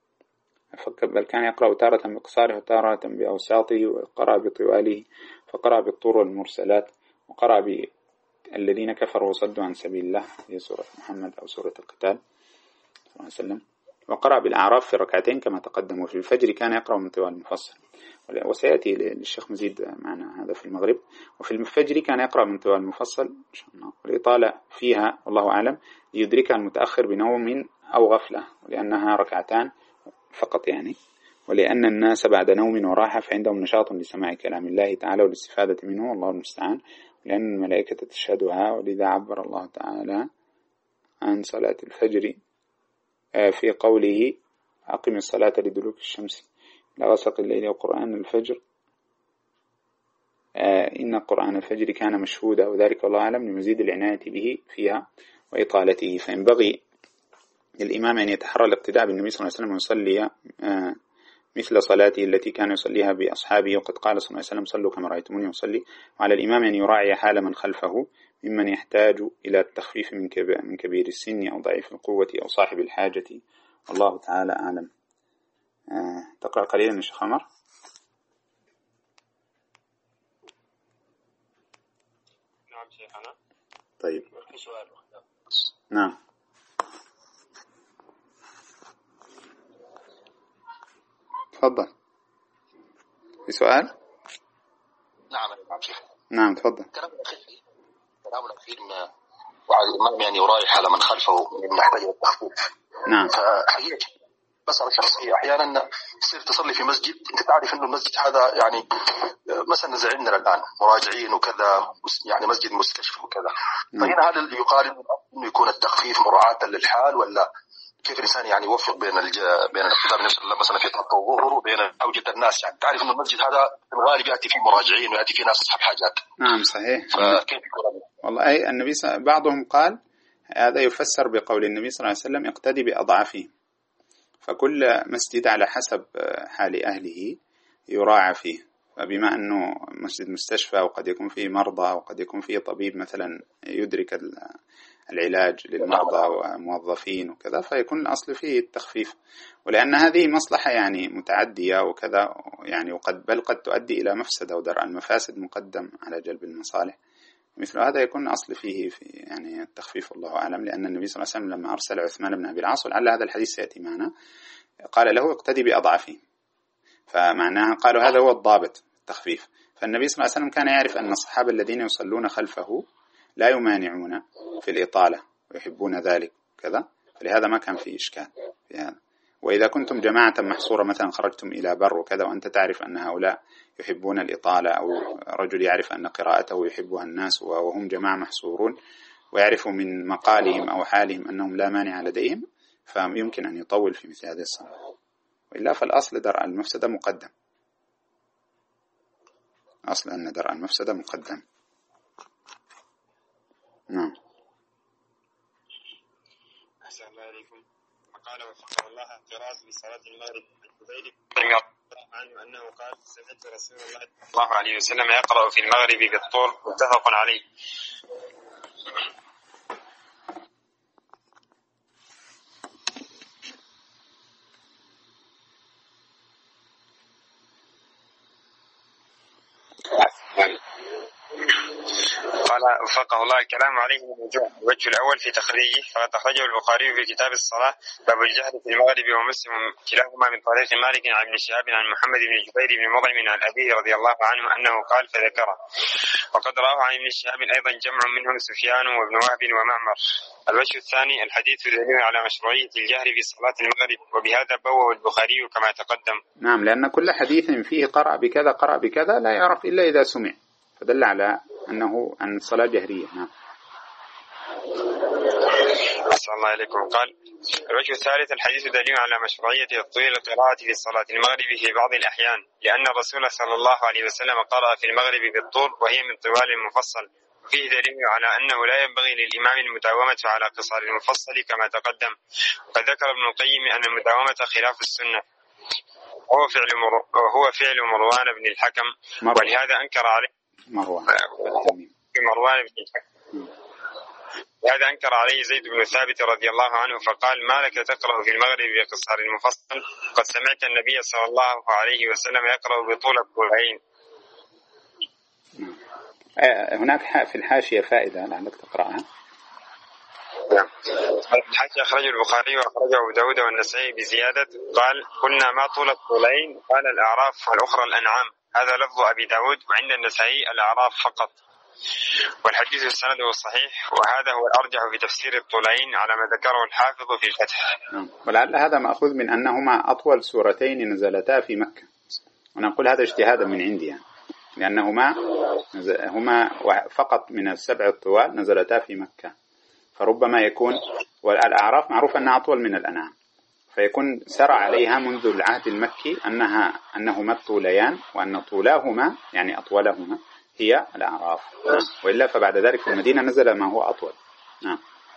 بل كان يقرأ تارة بقصاره وتارة بأوساطه، وقرأ بطواله، فقرأ بالطور والمرسلات، وقرأ بالذين كفروا وصدوا عن سبيل الله في سورة محمد أو سورة القتال صلى الله عليه وسلم، وقرأ بالأعراف في ركعتين كما تقدم. وفي الفجر كان يقرأ من طوال المفصل، وسيأتي للشيخ مزيد معنا هذا في المغرب. وفي الفجر كان يقرأ من طوال المفصل إن شاء الله، والإطالة فيها والله أعلم يدركها المتأخر بنوم أو غفلة، ولأنها ركعتان فقط يعني، ولأن الناس بعد نوم وراحة فعندهم نشاط لسماع كلام الله تعالى والاستفادة منه، والله المستعان، لأن الملائكة تشهدها. ولذا عبر الله تعالى عن صلاة الفجر في قوله: أقم الصلاة لدلوك الشمس لغسق الليل وقرآن الفجر إن قرآن الفجر كان مشهودا، وذلك والله أعلم لمزيد العناية به فيها وإطالته. فينبغي للإمام أن يتحرى الاقتداء بالنبي صلى الله عليه وسلم ويصلي مثل صلاته التي كان يصليها بأصحابه، وقد قال صلى الله عليه وسلم: صلوا كما رأيتموني أصلي. وعلى الإمام أن يراعي حال من خلفه ممن يحتاج إلى التخفيف من كبير السن أو ضعيف القوة أو صاحب الحاجة، والله تعالى أعلم. آه، تقرأ قليلا يا شيخ عمر؟ نعم شيخنا. طيب. سؤال. نعم. تفضل. في سؤال؟ نعم نعم شيخ. نعم تفضل. كلام الأخير كلام الأخير إن وعلى الإمام يعني يراعي حال من خلفه من يحتاج التخفيف. نعم. فحقيقة مسألة شخصية، أحيانا تصير تصلي في مسجد أنت تعرف إنه المسجد هذا يعني مثلا زي عندنا الآن مراجعين وكذا، يعني مسجد مستشفى وكذا. نعم. فهنا هل يقارن إنه يكون التخفيف مراعاة للحال، ولا كيف الإنسان يعني يوفق بين الج... بين الاقتداء بالنبي صلى الله عليه وسلم مثلا في طاقة الظهر وبين أوجة الناس؟ يعني تعرف إن المسجد هذا في الغالب يأتي فيه مراجعين ويأتي فيه ناس أصحاب حاجات. نعم صحيح. فكيف يكون؟ والله أي النبي ص... بعضهم قال هذا يفسر بقول النبي صلى الله عليه وسلم: اقتدي بأضعفهم، فكل مسجد على حسب حال أهله يراعى فيه، فبما أنه مسجد مستشفى وقد يكون فيه مرضى وقد يكون فيه طبيب مثلا يدرك العلاج للمرضى وموظفين وكذا، فيكون الأصل فيه التخفيف، ولأن هذه مصلحة يعني متعدية وكذا يعني، وقد بل قد تؤدي إلى مفسدة، ودرء المفاسد مقدم على جلب المصالح، مثل هذا يكون أصل فيه في يعني التخفيف والله أعلم. لأن النبي صلى الله عليه وسلم لما أرسل عثمان بن أبي العاص، ولعل هذا الحديث سيأتي معنا، قال له: اقتدي بأضعفهم، فمعناها قالوا هذا هو الضابط التخفيف. فالنبي صلى الله عليه وسلم كان يعرف أن الصحابة الذين يصلون خلفه لا يمانعون في الإطالة ويحبون ذلك كذا، فلهذا ما كان في إشكال في هذا. وإذا كنتم جماعة محصورة مثلا خرجتم إلى بر وكذا، وأنت تعرف أن هؤلاء يحبون الإطالة، أو رجل يعرف أن قراءته يحبها الناس وهم جماعة محصورون، ويعرف من مقالهم أو حالهم أنهم لا مانع لديهم، فيمكن أن يطول في مثل هذه الصلاة، وإلا فالأصل درء المفسدة مقدم. أصل أن درء المفسدة مقدم. نعم. أحسن الله عليكم. وقال وفقه الله قراءة في صلاة المغرب عنه أنه قال سمعت رسول الله صلى الله عليه وسلم يقرأ في المغرب بالطور، متفق عليه. قال وفقه الله الكلام عليه من وجوه. الوجه الأول في تخريجه فقد أخرجه البخاري في كتاب الصلاة باب الجهر في المغرب، ومسلم كلاهما من طريق مالك عن ابن شهاب عن محمد بن جبير بن مطعم عن أبيه رضي الله عنه أنه قال فذكره. وقد رواه عن ابن شهاب أيضا جمع منهم سفيان وابن وهب ومعمر. الوجه الثاني الحديث يدل على مشروعية الجهر في صلاة المغرب، وبهذا بوّب البخاري كما تقدم. نعم، لأن كل حديث فيه قرأ بكذا قرأ بكذا لا يعرف إلا إذا سمع، فدل على أنه أن الصلاة جهرية. نعم. أحسن الله إليكم. قال الوجه الثالث الحديث دليل على مشروعية تطويل القراءة في صلاة المغرب في بعض الأحيان، لأن الرسول صلى الله عليه وسلم قرأ في المغرب بالطور وهي من طوال المفصل، وفيه دليل على أنه لا ينبغي للإمام المداومة على قصار المفصل كما تقدم. وقد ذكر ابن القيم أن المداومة خلاف السنة، وهو فعل مر... وهو فعل مروان بن الحكم، ولهذا أنكر عليه مروان مروان بن الحكم لهذا أنكر عليه زيد بن ثابت رضي الله عنه فقال ما لك تقرأ في المغرب بقصار المفصل؟ قد سمعت النبي صلى الله عليه وسلم يقرأ بطول الطولين. هناك في الحاشية فائدة لعلك تقرأها. نعم. الحاشية أخرجه البخاري وأخرجه أبو داود والنسائي بزيادة قال قلنا ما طول الطولين؟ قال الأعراف والأخرى الأنعام. هذا لفظ أبي داود، وعند النسائي الأعراف فقط. والحديث سنده صحيح، وهذا هو الأرجح في تفسير الطولين على ما ذكره الحافظ في الفتح. ولعل هذا مأخوذ من أنهما أطول سورتين نزلتا في مكة، ونقول هذا اجتهادا من عندي يعني. لأنهما هما فقط من السبع الطوال نزلتا في مكة، فربما يكون، والأعراف معروف أنها أطول من الأنعام، فيكون سرى عليها منذ العهد المكي أنها أنهما الطوليان، وأن طولاهما يعني أطولهما هي الأعراف، وإلا فبعد ذلك في المدينة نزل ما هو أطول. نعم.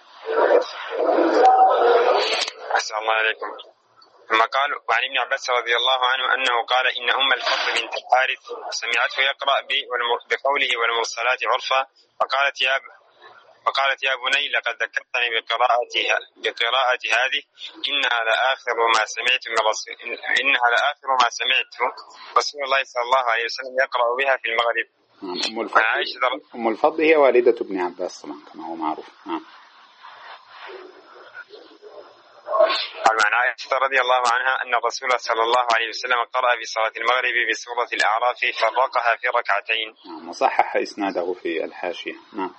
أحسن الله عليكم. ثم قال وعن ابن عباس رضي الله عنه أنه قال إن أم الفضل بنت الحارث سمعته يقرأ بقوله والمرسلات عرفا، فقالت يا فقالت يا بني لقد ذكرتني بقراءتها بقراءة هذه إنها لآخر ما سمعت من رسول إنها لآخر ما سمعت رسول الله صلى الله عليه وسلم يقرأ بها في المغرب. أم الفضل, أم الفضل هي والدة ابن عباس طبعا كما هو معروف. نعم. قال عن عائشة رضي الله عنها أن الرسول صلى الله عليه وسلم قرأ في صلاة المغرب بسورة الأعراف فرقها في ركعتين. نعم، وصحح إسناده في الحاشية. نعم.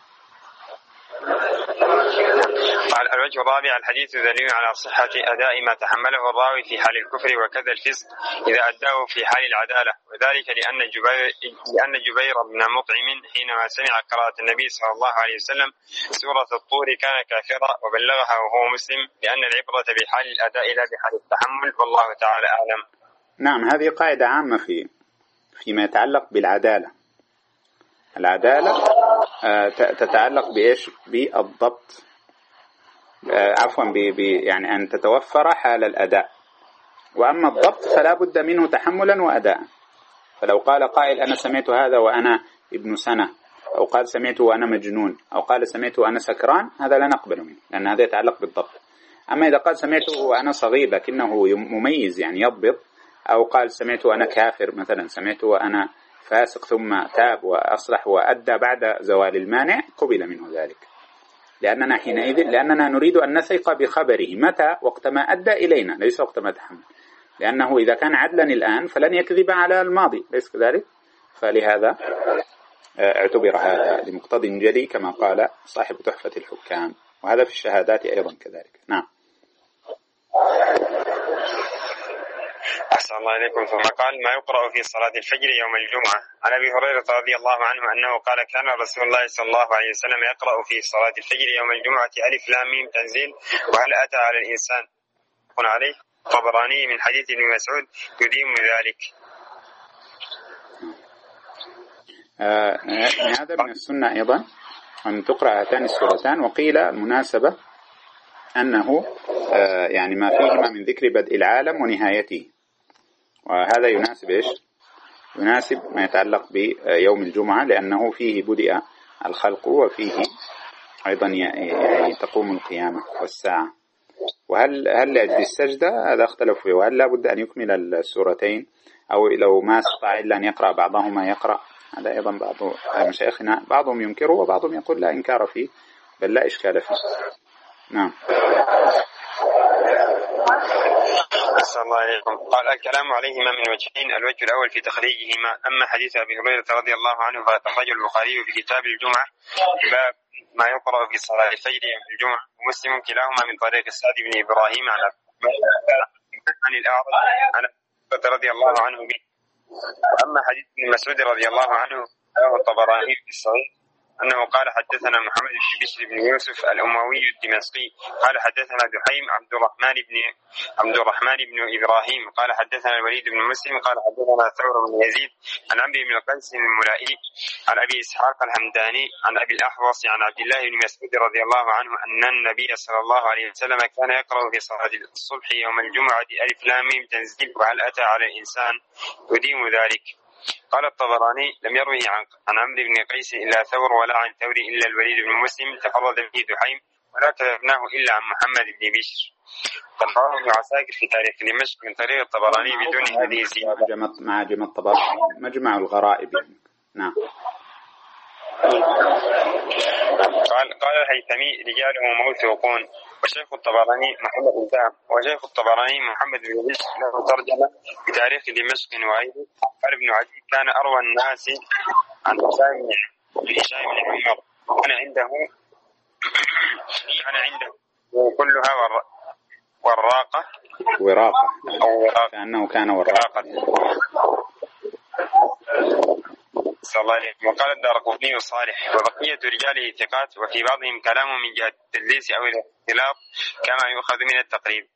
قال الوجه الرابع الحديث دليل على صحة أداء ما تحمله الراوي في حال الكفر وكذا الفسق إذا أداه في حال العدالة، وذلك لأن جبير, لأن جبير بن مطعم حينما سمع قراءة النبي صلى الله عليه وسلم سورة الطور كان كافرا وبلغها وهو مسلم، لأن العبرة بحال الأداء لا بحال التحمل، والله تعالى أعلم. نعم، هذه قاعدة عامة في فيما يتعلق بالعدالة. العدالة تتعلق بإيش؟ بالضبط، عفوا ب يعني أن تتوفر حال الأداء، وأما الضبط فلا بد منه تحملا وأداء. فلو قال قائل أنا سمعت هذا وأنا ابن سنة، أو قال سمعت وأنا مجنون، أو قال سمعت وأنا سكران، هذا لا نقبل منه، لأن هذا يتعلق بالضبط. أما إذا قال سمعته وأنا صغير لكنه مميز يعني يضبط، أو قال سمعت وأنا كافر مثلا، سمعت وأنا فاسق ثم تاب وأصلح وأدى بعد زوال المانع، قبل منه ذلك، لأننا حينئذ لأننا نريد أن نثق بخبره متى؟ وقت ما أدى إلينا، ليس وقت ما تحمل، لأنه إذا كان عدلا الآن فلن يكذب على الماضي، ليس كذلك؟ فلهذا اعتبر هذا لمقتضى جلي كما قال صاحب تحفة الحكام، وهذا في الشهادات أيضا كذلك. نعم. أحسن الله إليكم. ثم قال ما يقرأ في صلاة الفجر يوم الجمعة. عن أبي هريرة رضي الله عنه أنه قال كان رسول الله صلى الله عليه وسلم يقرأ في صلاة الفجر يوم الجمعة ألف لام ميم تنزيل وهل أتى على الإنسان قل عليه طبراني من حديث ابن مسعود يديم ذلك. آه هذا من السنة أيضا أن تقرأ هاتان السورتان. وقيل المناسبة أنه آه يعني ما فيهما من ذكر بدء العالم ونهايته، وهذا يناسب إيش؟ يناسب ما يتعلق بيوم الجمعة، لأنه فيه بدأ الخلق وفيه أيضا يعني تقوم القيامة والساعة. وهل هل لأجل السجدة هذا اختلف فيه، وهل لا بد أن يكمل السورتين، أو لو ما استطاع إلا أن يقرأ بعضهما يقرأ؟ هذا أيضا بعض مشايخنا بعضهم ينكره وبعضهم يقول لا إنكار فيه بل لا إشكال فيه. نعم. أحسن الله عليكم. قال الكلام عليهما من وجهين، الوجه الأول في تخريجهما. أما حديث أبي هريرة رضي الله عنه فأخرجه البخاري في كتاب الجمعة باب ما يقرأ في صلاة الفجر يوم الجمعة، ومسلم كلاهما من طريق السعد بن إبراهيم عن عن الأعرج عن أبي رضي الله عنه به. وأما حديث ابن مسعود رضي الله عنه رواه الطبراني في الصحيح أنه قال حدثنا محمد بن بشر بن يوسف الأموي الدمشقي قال حدثنا دحيم عبد الرحمن بن عبد الرحمن بن إبراهيم قال حدثنا الوليد بن مسلم قال حدثنا ثور بن يزيد عن عمرو بن قيس الملائي عن أبي إسحاق الحمداني عن أبي الأحوص عن عبد الله بن مسعود رضي الله عنه أن النبي صلى الله عليه وسلم كان يقرأ في صلاة الصبح يوم الجمعة ألف لام ميم تنزيل وهل أتى على الإنسان يديم ذلك. قال الطبراني لم يروه عن عمرو بن قيس إلا ثور ولا عن ثور إلا الوليد بن مسلم تفرد به دحيم ولا كتبناه إلا عن محمد بن بشر. قد رواه ابن عساكر في تاريخ دمشق من طريق الطبراني بدون هذه الزيادة مع جمع الطبراني مجمع الغرائب. نعم. قال قال الهيثمي رجاله موثوقون. وشيخ الطبراني محمد انتهى وشيخ الطبراني محمد بن بشر له ترجمة بتاريخ دمشق وغيره. قال ابن عجيب كان أروى الناس عن هشام بن هشام بن عمر كان عنده كان عنده كلها وراقة وراقة أو وراقة كأنه كان وراقة. صلى الله عليه وسلم. وقال الدارقطني صالح وبقية رجاله ثقات وفي بعضهم كلام من جهة التدليس أو الاختلاط كما يؤخذ من التقريب.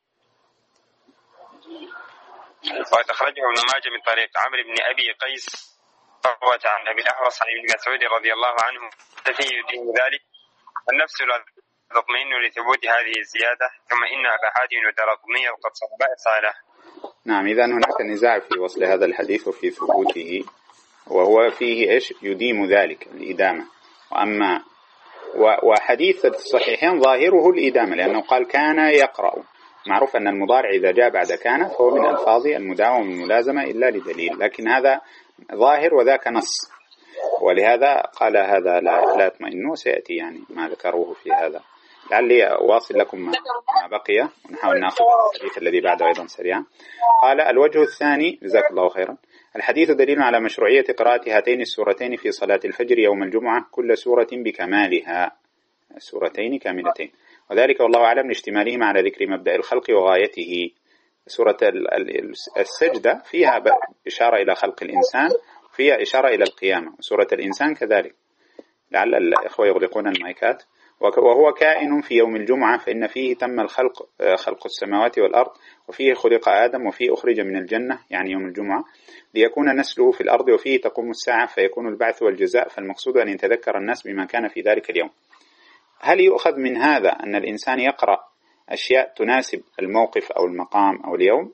وتخرجه ابن ماجه من طريق عمرو بن أبي قيس قوة عن أبي الأحوص عن ابن مسعود رضي الله عنه فيه يدين ذلك. النفس لا تطمئن لثبوت هذه الزيادة ثم إن أبا حاتم الدارقطني قد صالح. نعم. إذا هناك نزاع في وصل هذا الحديث وفي ثبوته، وهو فيه إيش يديم ذلك الإدامة. وأما وحديث الصحيحين ظاهره الإدامة لأنه قال كان يقرأ. معروف أن المضارع إذا جاء بعد كان فهو من ألفاظ المداومة والملازمة إلا لدليل، لكن هذا ظاهر وذاك نص، ولهذا قال هذا لا, لا يطمئنوا. سيأتي يعني ما ذكروه في هذا. لعلي أواصل لكم ما بقي ونحاول نأخذ الحديث الذي بعده أيضا سريعا. قال الوجه الثاني جزاك الله خيرا. الحديث دليل على مشروعية قراءة هاتين السورتين في صلاة الفجر يوم الجمعة كل سورة بكمالها، سورتين كاملتين، وذلك والله أعلم لاشتمالهما على ذكر مبدأ الخلق وغايته. سورة السجدة فيها إشارة إلى خلق الإنسان وفيها إشارة إلى القيامة، وسورة الإنسان كذلك. لعل الإخوة يغلقون المايكات. وهو كائن في يوم الجمعة فإن فيه تم الخلق خلق السماوات والأرض، وفيه خلق آدم، وفيه أخرج من الجنة يعني يوم الجمعة ليكون نسله في الأرض، وفيه تقوم الساعة فيكون البعث والجزاء. فالمقصود أن يتذكر الناس بما كان في ذلك اليوم. هل يؤخذ من هذا أن الإنسان يقرأ أشياء تناسب الموقف أو المقام أو اليوم؟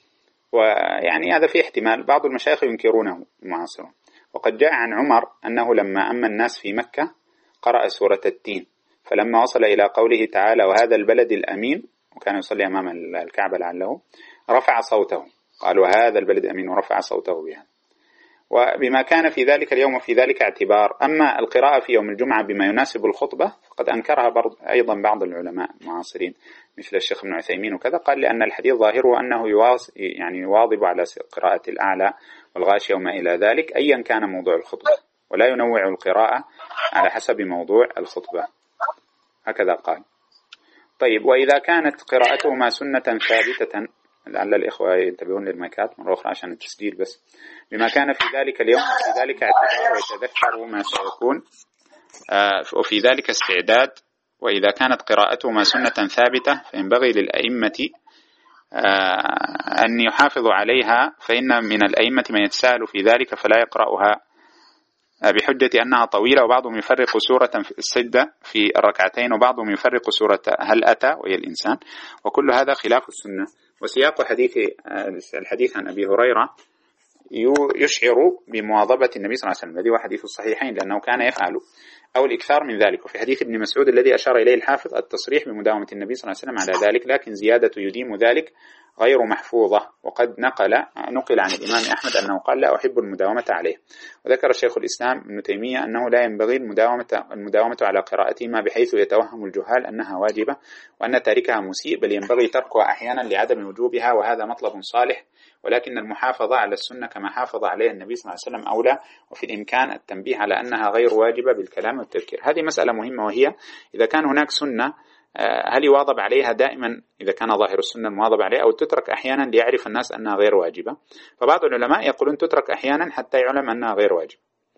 ويعني هذا فيه احتمال. بعض المشايخ ينكرونه المعاصرون. وقد جاء عن عمر أنه لما أما الناس في مكة قرأ سورة التين، فلما وصل إلى قوله تعالى وهذا البلد الأمين، وكان يصلي أمام الكعبة لعله، رفع صوته، قال وهذا البلد الأمين، ورفع صوته بها. وبما كان في ذلك اليوم وفي ذلك اعتبار. أما القراءة في يوم الجمعة بما يناسب الخطبة فقد أنكرها أيضا بعض العلماء المعاصرين مثل الشيخ ابن عثيمين وكذا، قال لأن الحديث ظاهره أنه يعني يواظب على قراءة الأعلى والغاشية وما إلى ذلك أيا كان موضوع الخطبة، ولا ينوع القراءة على حسب موضوع الخطبة، هكذا قال. طيب، وإذا كانت قراءتهما سنة ثابتة، لعل الإخوة ينتبهون للمايكات مرة أخرى عشان التسجيل بس، بما كان في ذلك اليوم في ذلك اعتبار ويتذكروا ما سيكون آه وفي ذلك استعداد. وإذا كانت قراءتهما سنة ثابتة فينبغي للأئمة آه أن يحافظوا عليها، فإن من الأئمة من يتساهل في ذلك فلا يقرأها بحجة أنها طويلة، وبعضهم يفرق سورة في السجدة في الركعتين، وبعضهم يفرق سورة هل أتى وهي الإنسان، وكل هذا خلاف السنة. وسياق حديث الحديث عن أبي هريرة يشعر بمواظبة النبي صلى الله عليه وسلم الذي هو حديث الصحيحين، لأنه كان يفعل أو الإكثار من ذلك. وفي حديث ابن مسعود الذي أشار إليه الحافظ التصريح بمداومة النبي صلى الله عليه وسلم على ذلك، لكن زيادة يديم ذلك غير محفوظة. وقد نقل نقل عن الإمام أحمد أنه قال لا أحب المداومة عليه. وذكر الشيخ الإسلام ابن تيمية أنه لا ينبغي المداومة, المداومة على قراءتهما بحيث يتوهم الجهال أنها واجبة وأن تاركها مسيء، بل ينبغي تركها أحيانا لعدم وجوبها، وهذا مطلب صالح، ولكن المحافظة على السنة كما حافظ عليه النبي صلى الله عليه وسلم أولى، وفي الإمكان التنبيه على أنها غير واجبة بالكلام والتذكير. هذه مسألة مهمة، وهي إذا كان هناك سنة هل يواظب عليها دائما إذا كان ظاهر السنة المواظب عليها، أو تترك أحيانا ليعرف الناس أنها غير واجبة؟ فبعض العلماء يقولون تترك أحيانا حتى يعلم أنها غير واجبة،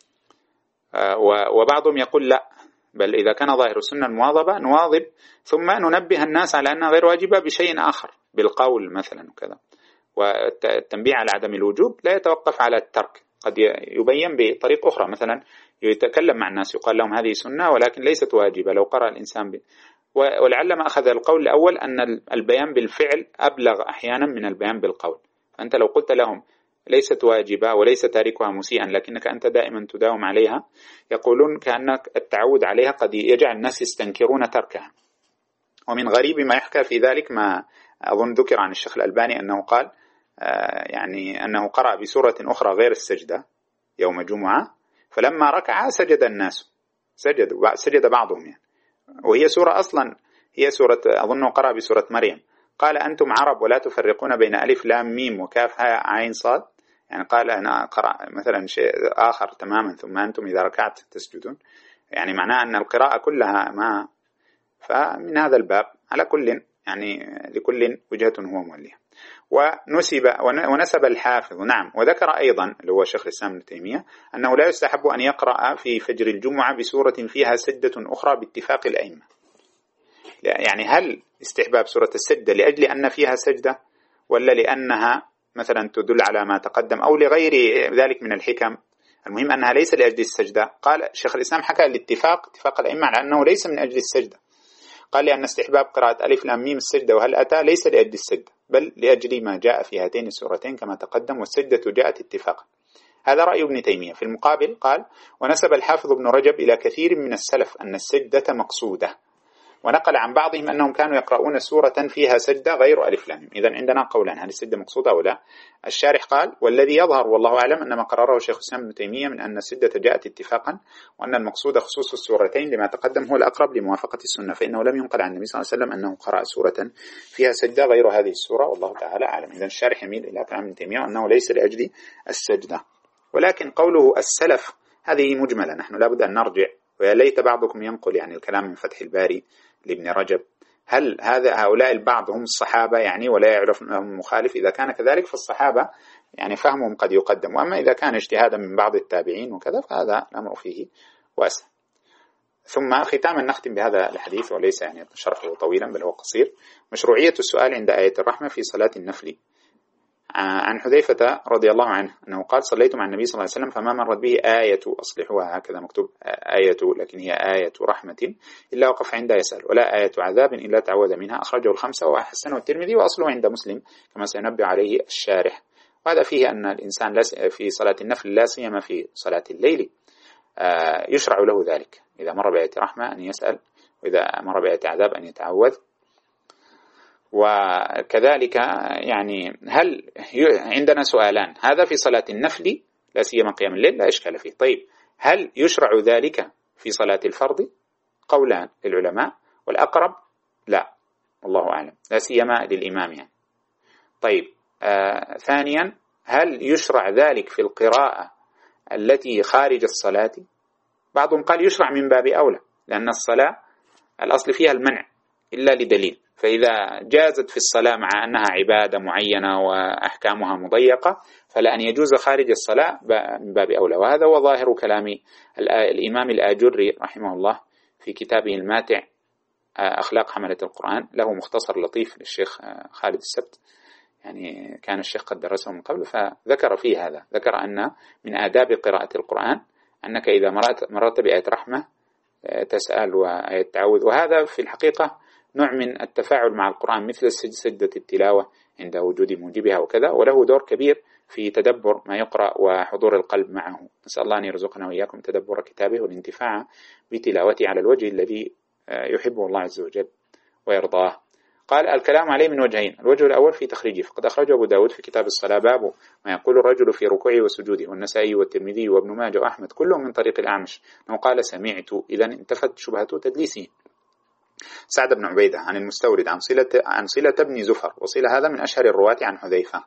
وبعضهم يقول لا، بل إذا كان ظاهر السنة المواظبة نواظب ثم ننبه الناس على أنها غير واجبة بشيء آخر بالقول مثلا وكذا. والتنبيه على عدم الوجوب لا يتوقف على الترك، قد يبين بطريق أخرى، مثلا يتكلم مع الناس يقال لهم هذه سنة ولكن ليست واجبة لو قرأ الإنسان ب... ولعل ما أخذ القول الأول أن البيان بالفعل أبلغ أحيانا من البيان بالقول. فأنت لو قلت لهم ليست واجبة وليس تاركها مسيئا لكنك أنت دائما تداوم عليها، يقولون كأنك التعود عليها قد يجعل الناس يستنكرون تركها. ومن غريب ما يحكى في ذلك ما أظن ذكر عن الشيخ الألباني أنه قال آه يعني أنه قرأ بسورة أخرى غير السجدة يوم جمعة، فلما ركع سجد الناس، سجدوا سجد بعضهم يعني، وهي سورة أصلا هي سورة أظنه قرأ بسورة مريم. قال أنتم عرب ولا تفرقون بين ألف لام ميم وكاف هاء عين صاد، يعني قال أنا قرأ مثلا شيء آخر تماما ثم أنتم إذا ركعت تسجدون، يعني معناه أن القراءة كلها ما. فمن هذا الباب على كل يعني لكل وجهة هو موليها. ونسب ونسب الحافظ نعم، وذكر أيضا اللي هو شيخ الإسلام ابن تيمية أنه لا يستحب أن يقرأ في فجر الجمعة بسورة فيها سجدة أخرى باتفاق الأئمة. يعني هل استحباب سورة السجدة لأجل أن فيها سجدة، ولا لأنها مثلا تدل على ما تقدم، أو لغير ذلك من الحكم؟ المهم أنها ليس لأجل السجدة. قال شيخ الإسلام حكى الاتفاق اتفاق الأئمة على أنه ليس من أجل السجدة، قال لأن استحباب قراءة ألف لام ميم السجدة وهل أتى ليس لأجل السجدة بل لأجل ما جاء في هاتين السورتين كما تقدم، والسجدة جاءت اتفاقا. هذا رأي ابن تيمية. في المقابل قال ونسب الحافظ ابن رجب إلى كثير من السلف أن السجدة مقصودة، ونقل عن بعضهم أنهم كانوا يقرؤون سورة فيها سجدة غير ألف لام. إذن عندنا قولان، هل السجدة مقصودة أو لا؟ الشارح قال والذي يظهر والله أعلم أن ما قرره شيخ الإسلام ابن تيمية من أن السجدة جاءت اتفاقا، وأن المقصود خصوص السورتين لما تقدم هو الأقرب لموافقة السنة، فإنه لم ينقل عن النبي صلى الله عليه وسلم أنه قرأ سورة فيها سجدة غير هذه السورة، والله تعالى أعلم. إذن الشارح يميل إلى كلام ابن تيمية أنه ليس لأجل السجدة. ولكن قوله السلف هذه مجملة، نحن لابد أن نرجع، وليت بعضكم ينقل يعني الكلام من فتح الباري لابن رجب، هل هذا هؤلاء البعض هم الصحابة يعني ولا يعرف لهم مخالف؟ إذا كان كذلك فالصحابة يعني فهمهم قد يقدم، وأما إذا كان اجتهادا من بعض التابعين وكذا فهذا الأمر فيه واسع. ثم ختاما نختم بهذا الحديث وليس يعني شرحه طويلا بل هو قصير. مشروعية السؤال عند آية الرحمة في صلاة النفل. عن حذيفة رضي الله عنه أنه قال صليت مع النبي صلى الله عليه وسلم فما مرت به آية أصلحها، هكذا مكتوب آية لكن هي آية رحمة، إلا وقف عندها يسأل، ولا آية عذاب إلا تعوذ منها. أخرجه الخمسة وحسنه الترمذي وأصله عند مسلم كما سينبه عليه الشارح. وهذا فيه أن الإنسان في صلاة النفل لا سيما في صلاة الليل يشرع له ذلك، إذا مر بآية رحمة أن يسأل، وإذا مر بآية عذاب أن يتعوذ. وكذلك يعني هل عندنا سؤالان، هذا في صلاة النفل لا سيما قيام الليل لا إشكال فيه. طيب هل يشرع ذلك في صلاة الفرض؟ قولان للعلماء، والأقرب لا، الله أعلم، لا سيما للإمام يعني. طيب آه ثانيا هل يشرع ذلك في القراءة التي خارج الصلاة؟ بعضهم قال يشرع من باب أولى، لأن الصلاة الأصل فيها المنع إلا لدليل، فإذا جازت في الصلاة مع أنها عبادة معينة وأحكامها مضيقة فلا أن يجوز خارج الصلاة من باب أولى. وهذا هو ظاهر كلام الإمام الآجري رحمه الله في كتابه الماتع أخلاق حملة القرآن، له مختصر لطيف للشيخ خالد السبت، يعني كان الشيخ قد درسه من قبل، فذكر فيه هذا، ذكر أن من آداب قراءة القرآن أنك إذا مرت, مرت بآية رحمة تسأل وآية تعوذ. وهذا في الحقيقة نوع من التفاعل مع القرآن مثل سجدة التلاوة عند وجود موجبها وكذا، وله دور كبير في تدبر ما يقرأ وحضور القلب معه. نسأل الله أن يرزقنا وإياكم تدبر كتابه والانتفاع بتلاوته على الوجه الذي يحبه الله عز وجل ويرضاه. قال الكلام عليه من وجهين. الوجه الأول في تخريجه، فقد أخرجه أبو داود في كتاب الصلاة باب ما يقول الرجل في ركوعه وسجوده، والنسائي والترمذي وابن ماجه وأحمد كلهم من طريق الأعمش أنه قال سمعت، إذن انتفت شبهة تدليسه. سعد بن عبيدة عن المستورد عن صلة عن صلة بن زفر، وصلة هذا من أشهر الرواة عن حذيفة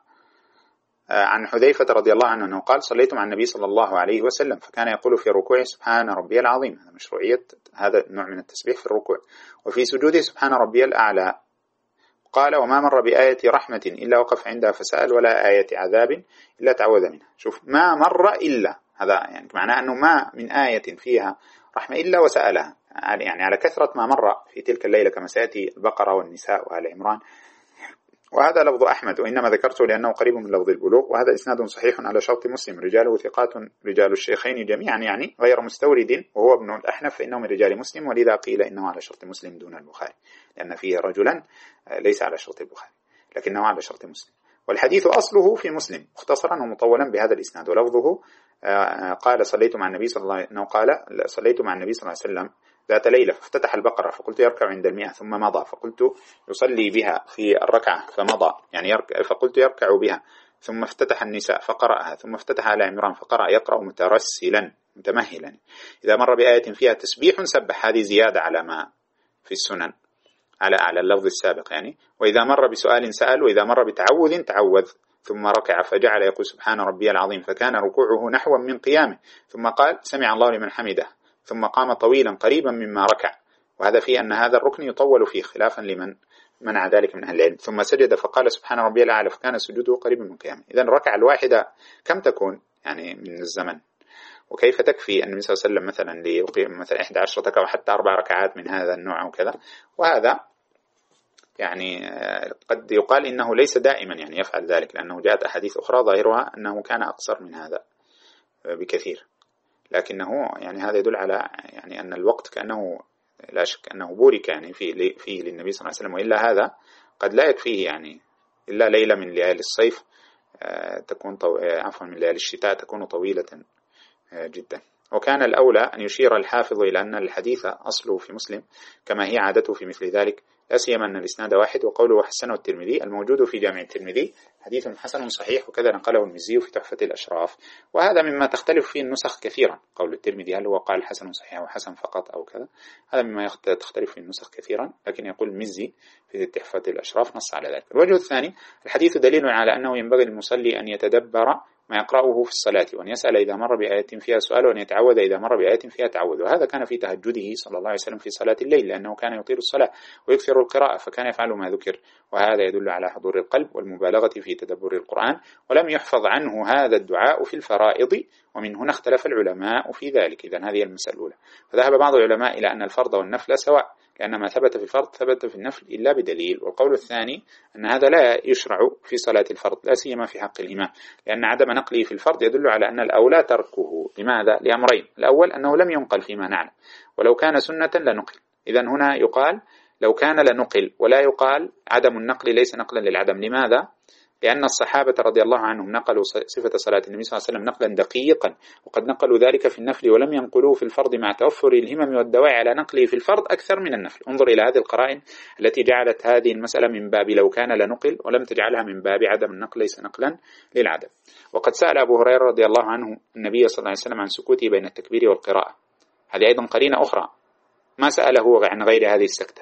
عن حذيفة رضي الله عنه أنه قال صليت مع النبي صلى الله عليه وسلم فكان يقول في ركوعه سبحان ربي العظيم، هذا مشروعية هذا النوع من التسبيح في الركوع، وفي سجوده سبحان ربي الأعلى. قال وما مر بآية رحمة إلا وقف عندها فسأل، ولا آية عذاب إلا تعوذ منها. شوف ما مر إلا، هذا يعني معناه أنه ما من آية فيها رحمة إلا وسألها، يعني على كثرة ما مر في تلك الليلة كما سيأتي البقرة والنساء وآل عمران. وهذا لفظ أحمد، وإنما ذكرته لأنه قريب من لفظ البلوغ، وهذا إسناد صحيح على شرط مسلم، رجاله ثقات رجال الشيخين جميعا، يعني غير مستورد وهو ابن الأحنف فإنه من رجال مسلم، ولذا قيل إنه على شرط مسلم دون البخاري، لأن فيه رجلا ليس على شرط البخاري لكنه على شرط مسلم. والحديث أصله في مسلم مختصرا ومطولا بهذا الإسناد، ولفظه قال صليت مع النبي صلى الله عليه وسلم قال صليت مع النبي صلى الله عليه وسلم ذات ليلة فافتتح البقرة فقلت يركع عند المئة ثم مضى، فقلت يصلي بها في الركعة فمضى، يعني يركع فقلت يركع بها، ثم افتتح النساء فقرأها، ثم افتتح آل عمران فقرأ يقرأ مترسلا متمهلا. إذا مر بآية فيها تسبيح سبح، هذه زيادة على ما في السنن على على اللفظ السابق يعني. وإذا مر بسؤال سأل، وإذا مر بتعوذ تعوذ، ثم ركع فجعل يقول سبحان ربي العظيم فكان ركوعه نحوا من قيامه، ثم قال سمع الله لمن حمده، ثم قام طويلا قريبا مما ركع، وهذا فيه أن هذا الركن يطول فيه خلافا لمن منع ذلك من أهل العلم. ثم سجد فقال سبحان ربي الأعلى فكان سجوده قريبا من قيامه. إذن الركعة الواحدة كم تكون يعني من الزمن؟ وكيف تكفي النبي صلى الله عليه وسلم مثلا ليقيم مثلا إحدى عشرة ركعة وحتى أربع ركعات من هذا النوع وكذا؟ وهذا يعني قد يقال إنه ليس دائما يعني يفعل ذلك، لأنه جاءت أحاديث أخرى ظاهرها أنه كان أقصر من هذا بكثير، لكنه يعني هذا يدل على يعني أن الوقت كأنه لا شك أنه بورك يعني فيه, فيه للنبي صلى الله عليه وسلم، وإلا هذا قد لا يكفيه يعني إلا ليلة من ليالي الصيف تكون طو... عفوا من ليالي الشتاء تكون طويلة جدا. وكان الأولى أن يشير الحافظ إلى أن الحديث أصله في مسلم كما هي عادته في مثل ذلك، لا سيما أن الإسناد واحد، وقوله حسنه الترمذي الموجود في جامع الترمذي حديث حسن صحيح، وكذا نقله المزي في تحفة الأشراف. وهذا مما تختلف فيه النسخ كثيرا، قول الترمذي هل هو قال حسن صحيح أو حسن فقط أو كذا، هذا مما تختلف فيه النسخ كثيرا، لكن يقول المزي في تحفة الأشراف نص على ذلك. الوجه الثاني الحديث دليل على أنه ينبغي للمصلي أن يتدبر ما يقرأه في الصلاة، وأن يسأل إذا مر بآية فيها سؤال، وأن يتعوذ إذا مر بآية فيها تعوذ. وهذا كان في تهجده صلى الله عليه وسلم في صلاة الليل، لأنه كان يطيل الصلاة ويكثر القراءة، فكان يفعل ما ذكر، وهذا يدل على حضور القلب والمبالغة في تدبر القرآن. ولم يحفظ عنه هذا الدعاء في الفرائض، ومن هنا اختلف العلماء في ذلك. إذن هذه المسألة الأولى. فذهب بعض العلماء إلى أن الفرض والنفل سواء، لأن ما ثبت في الفرض ثبت في النفل إلا بدليل. والقول الثاني أن هذا لا يشرع في صلاة الفرض، لا سيما في حق الإمام، لأن عدم نقله في الفرض يدل على أن الأولى تركه. لماذا؟ لأمرين: الأول أنه لم ينقل فيما نعلم، ولو كان سنة لنقل. إذن هنا يقال لو كان لنقل، ولا يقال عدم النقل ليس نقلا للعدم. لماذا؟ لأن الصحابة رضي الله عنهم نقلوا صفة صلاة النبي صلى الله عليه وسلم نقلا دقيقا، وقد نقلوا ذلك في النفل ولم ينقلوه في الفرض، مع توفر الهمم والدواعي على نقله في الفرض أكثر من النفل. انظر إلى هذه القرائن التي جعلت هذه المسألة من باب لو كان لنقل، ولم تجعلها من باب عدم النقل ليس نقلا للعدم. وقد سأل أبو هريرة رضي الله عنه النبي صلى الله عليه وسلم عن سكوته بين التكبير والقراءة، هذه أيضا قرينة أخرى، ما سأله عن غير هذه السكتة.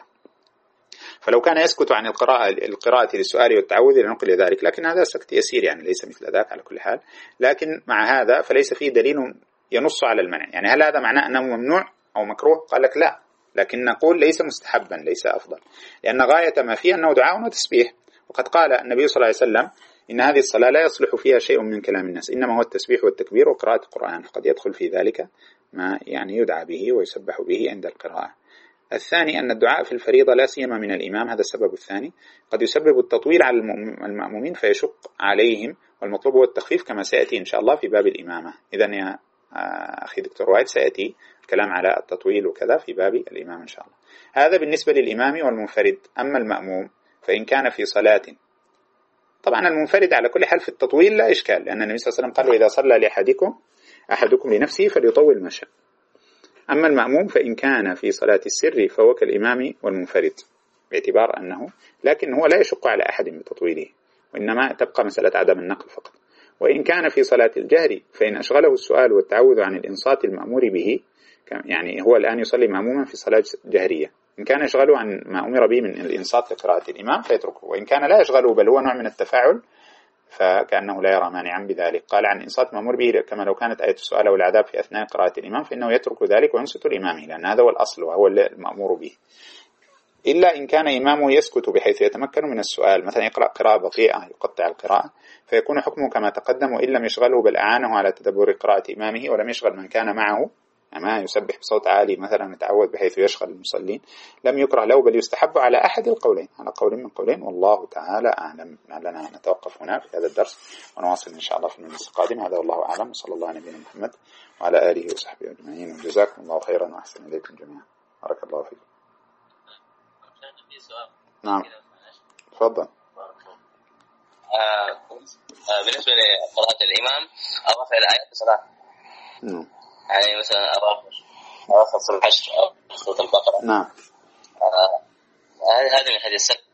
فلو كان يسكت عن القراءة القراءة للسؤال والتعوذ لنقل ذلك، لكن هذا سكت يسير يعني ليس مثل ذاك على كل حال. لكن مع هذا فليس فيه دليل ينص على المنع. يعني هل هذا معناه أنه ممنوع أو مكروه؟ قال لك لا، لكن نقول ليس مستحبا ليس أفضل، لأن غاية ما فيه أنه دعاء وتسبيح. وقد قال النبي صلى الله عليه وسلم إن هذه الصلاة لا يصلح فيها شيء من كلام الناس، إنما هو التسبيح والتكبير وقراءة القرآن، فقد يدخل في ذلك ما يعني يدعى به ويسبح به عند القراءة. الثاني أن الدعاء في الفريضة لا سيما من الإمام، هذا السبب الثاني، قد يسبب التطويل على المأمومين فيشق عليهم، والمطلوب هو التخفيف كما سيأتي إن شاء الله في باب الإمامة. إذن يا أخي دكتور وايد سيأتي الكلام على التطويل وكذا في باب الإمام إن شاء الله. هذا بالنسبة للإمام والمنفرد. أما المأموم فإن كان في صلاة، طبعا المنفرد على كل حال في التطويل لا إشكال، لأن النبي صلى الله عليه وسلم قال: وإذا صلى لأحدكم أحدكم لنفسه فليطول ما شاء. أما المأموم فإن كان في صلاة السر فهو كالإمام والمنفرد، باعتبار أنه لكن هو لا يشق على أحد بتطويله، وإنما تبقى مسألة عدم النقل فقط. وإن كان في صلاة الجهر فإن أشغله السؤال والتعوذ عن الإنصات المأمور به، يعني هو الآن يصلي مأموما في صلاة جهرية، إن كان يشغله عن ما أمر به من الإنصات لقراءة الإمام فيتركه، وإن كان لا يشغله بل هو نوع من التفاعل فكأنه لا يرى مانعا بذلك. قال عن إنصات مأمور به كما لو كانت آية السؤال أو العذاب في أثناء قراءة الإمام فإنه يترك ذلك وينصت لإمامه، لأن هذا هو الأصل وهو المأمور به، إلا إن كان إمامه يسكت بحيث يتمكن من السؤال، مثلا يقرأ قراءة بطيئة يقطع القراءة، فيكون حكمه كما تقدم، وإن لم يشغله بل أعانه على تدبر قراءة إمامه ولم يشغل من كان معه، أما يسبح بصوت عالي مثلا يتعود بحيث يشغل المصلين، لم يكره له بل يستحب على أحد القولين، على قول من قولين، والله تعالى أعلم. لنا نتوقف هنا في هذا الدرس ونواصل إن شاء الله في المجلس القادم. هذا والله أعلم، وصلى الله على نبينا محمد وعلى آله وصحبه أجمعين، وجزاكم الله خيرا وأحسن إليكم جميعا. بارك الله فيكم. نعم تفضل. بالنسبة لقراءة الإمام أرفع الآيات بصلاة، نعم يعني مثلا أرفع سورة الحشر أو سورة البقرة. نعم هذا من حديث السنة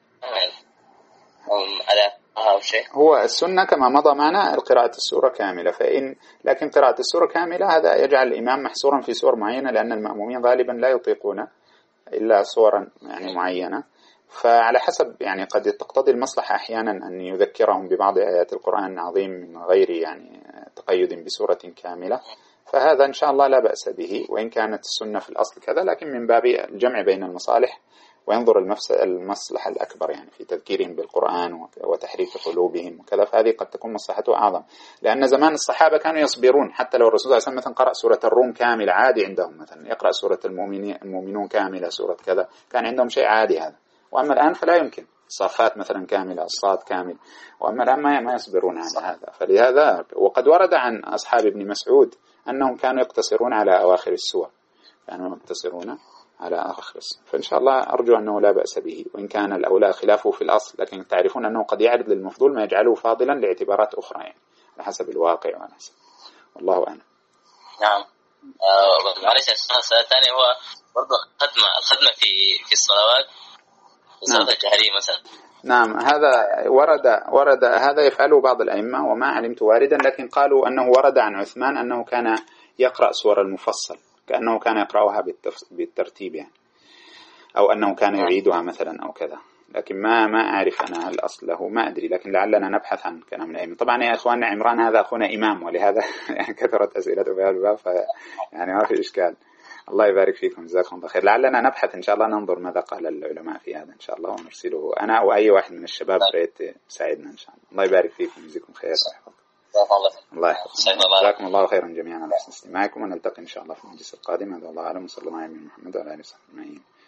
على أو شيء. هو السنة كما مضى معنا قراءة السورة كاملة، فإن لكن قراءة السورة كاملة هذا يجعل الإمام محصورا في سور معينة، لأن المأمومين غالبا لا يطيقون إلا صورا يعني معينة، فعلى حسب يعني قد تقتضي المصلحة أحيانا أن يذكرهم ببعض آيات القرآن العظيم من غير يعني تقيد بسورة كاملة، فهذا إن شاء الله لا بأس به، وإن كانت السنة في الأصل كذا، لكن من باب الجمع بين المصالح وينظر المصلحة الأكبر يعني في تذكيرهم بالقرآن وتحريك قلوبهم وكذا، فهذه قد تكون مصلحته أعظم، لأن زمان الصحابة كانوا يصبرون حتى لو الرسول صلى الله عليه وسلم قرأ سورة الروم كاملة عادي عندهم، مثلا يقرأ سورة المؤمنون كاملة، سورة كذا، كان عندهم شيء عادي هذا. وأما الآن فلا يمكن، الصافات مثلا كاملة، الصاد كامل، وأما الآن ما يصبرون على هذا، فلهذا وقد ورد عن أصحاب ابن مسعود أنهم كانوا يقتصرون على أواخر السور، كانوا يقتصرون على آخر السور، فإن شاء الله أرجو أنه لا بأس به، وإن كان الأولى خلافه في الأصل، لكن تعرفون أنه قد يعرض للمفضول ما يجعله فاضلا لاعتبارات أخرى يعني على حسب الواقع وعلى حسب، والله أعلم. نعم. آه معلش السؤال الثاني هو برضه الخدمة الخدمة في في الصلوات، الصلاة نعم. الجهرية مثلا. نعم هذا ورد ورد هذا يفعله بعض الأئمة وما علمت واردا، لكن قالوا أنه ورد عن عثمان أنه كان يقرأ سور المفصل، كأنه كان يقرأها بالترتيب يعني، أو أنه كان يعيدها مثلا أو كذا، لكن ما ما أعرف أنا هل أصله ما أدري، لكن لعلنا نبحث عن كلام الأئمة. طبعا يا إخواننا عمران هذا أخونا إمام، ولهذا يعني كثرت أسئلته في هذا الباب، يعني ما في إشكال. الله يبارك فيكم، جزاكم الله خير. لعلنا نبحث إن شاء الله، ننظر ماذا قال العلماء في هذا إن شاء الله ونرسله أنا أو أي واحد من الشباب ريت يساعدنا إن شاء الله. الله يبارك فيكم، يجزيكم خير ويحفظكم. الله يحفظكم، جزاكم الله خيرا جميعا على حسن استماعكم، ونلتقي إن شاء الله في المجلس القادم. هذا الله أعلم، صلى الله عليه وسلم وعلى آله وصحبه أجمعين.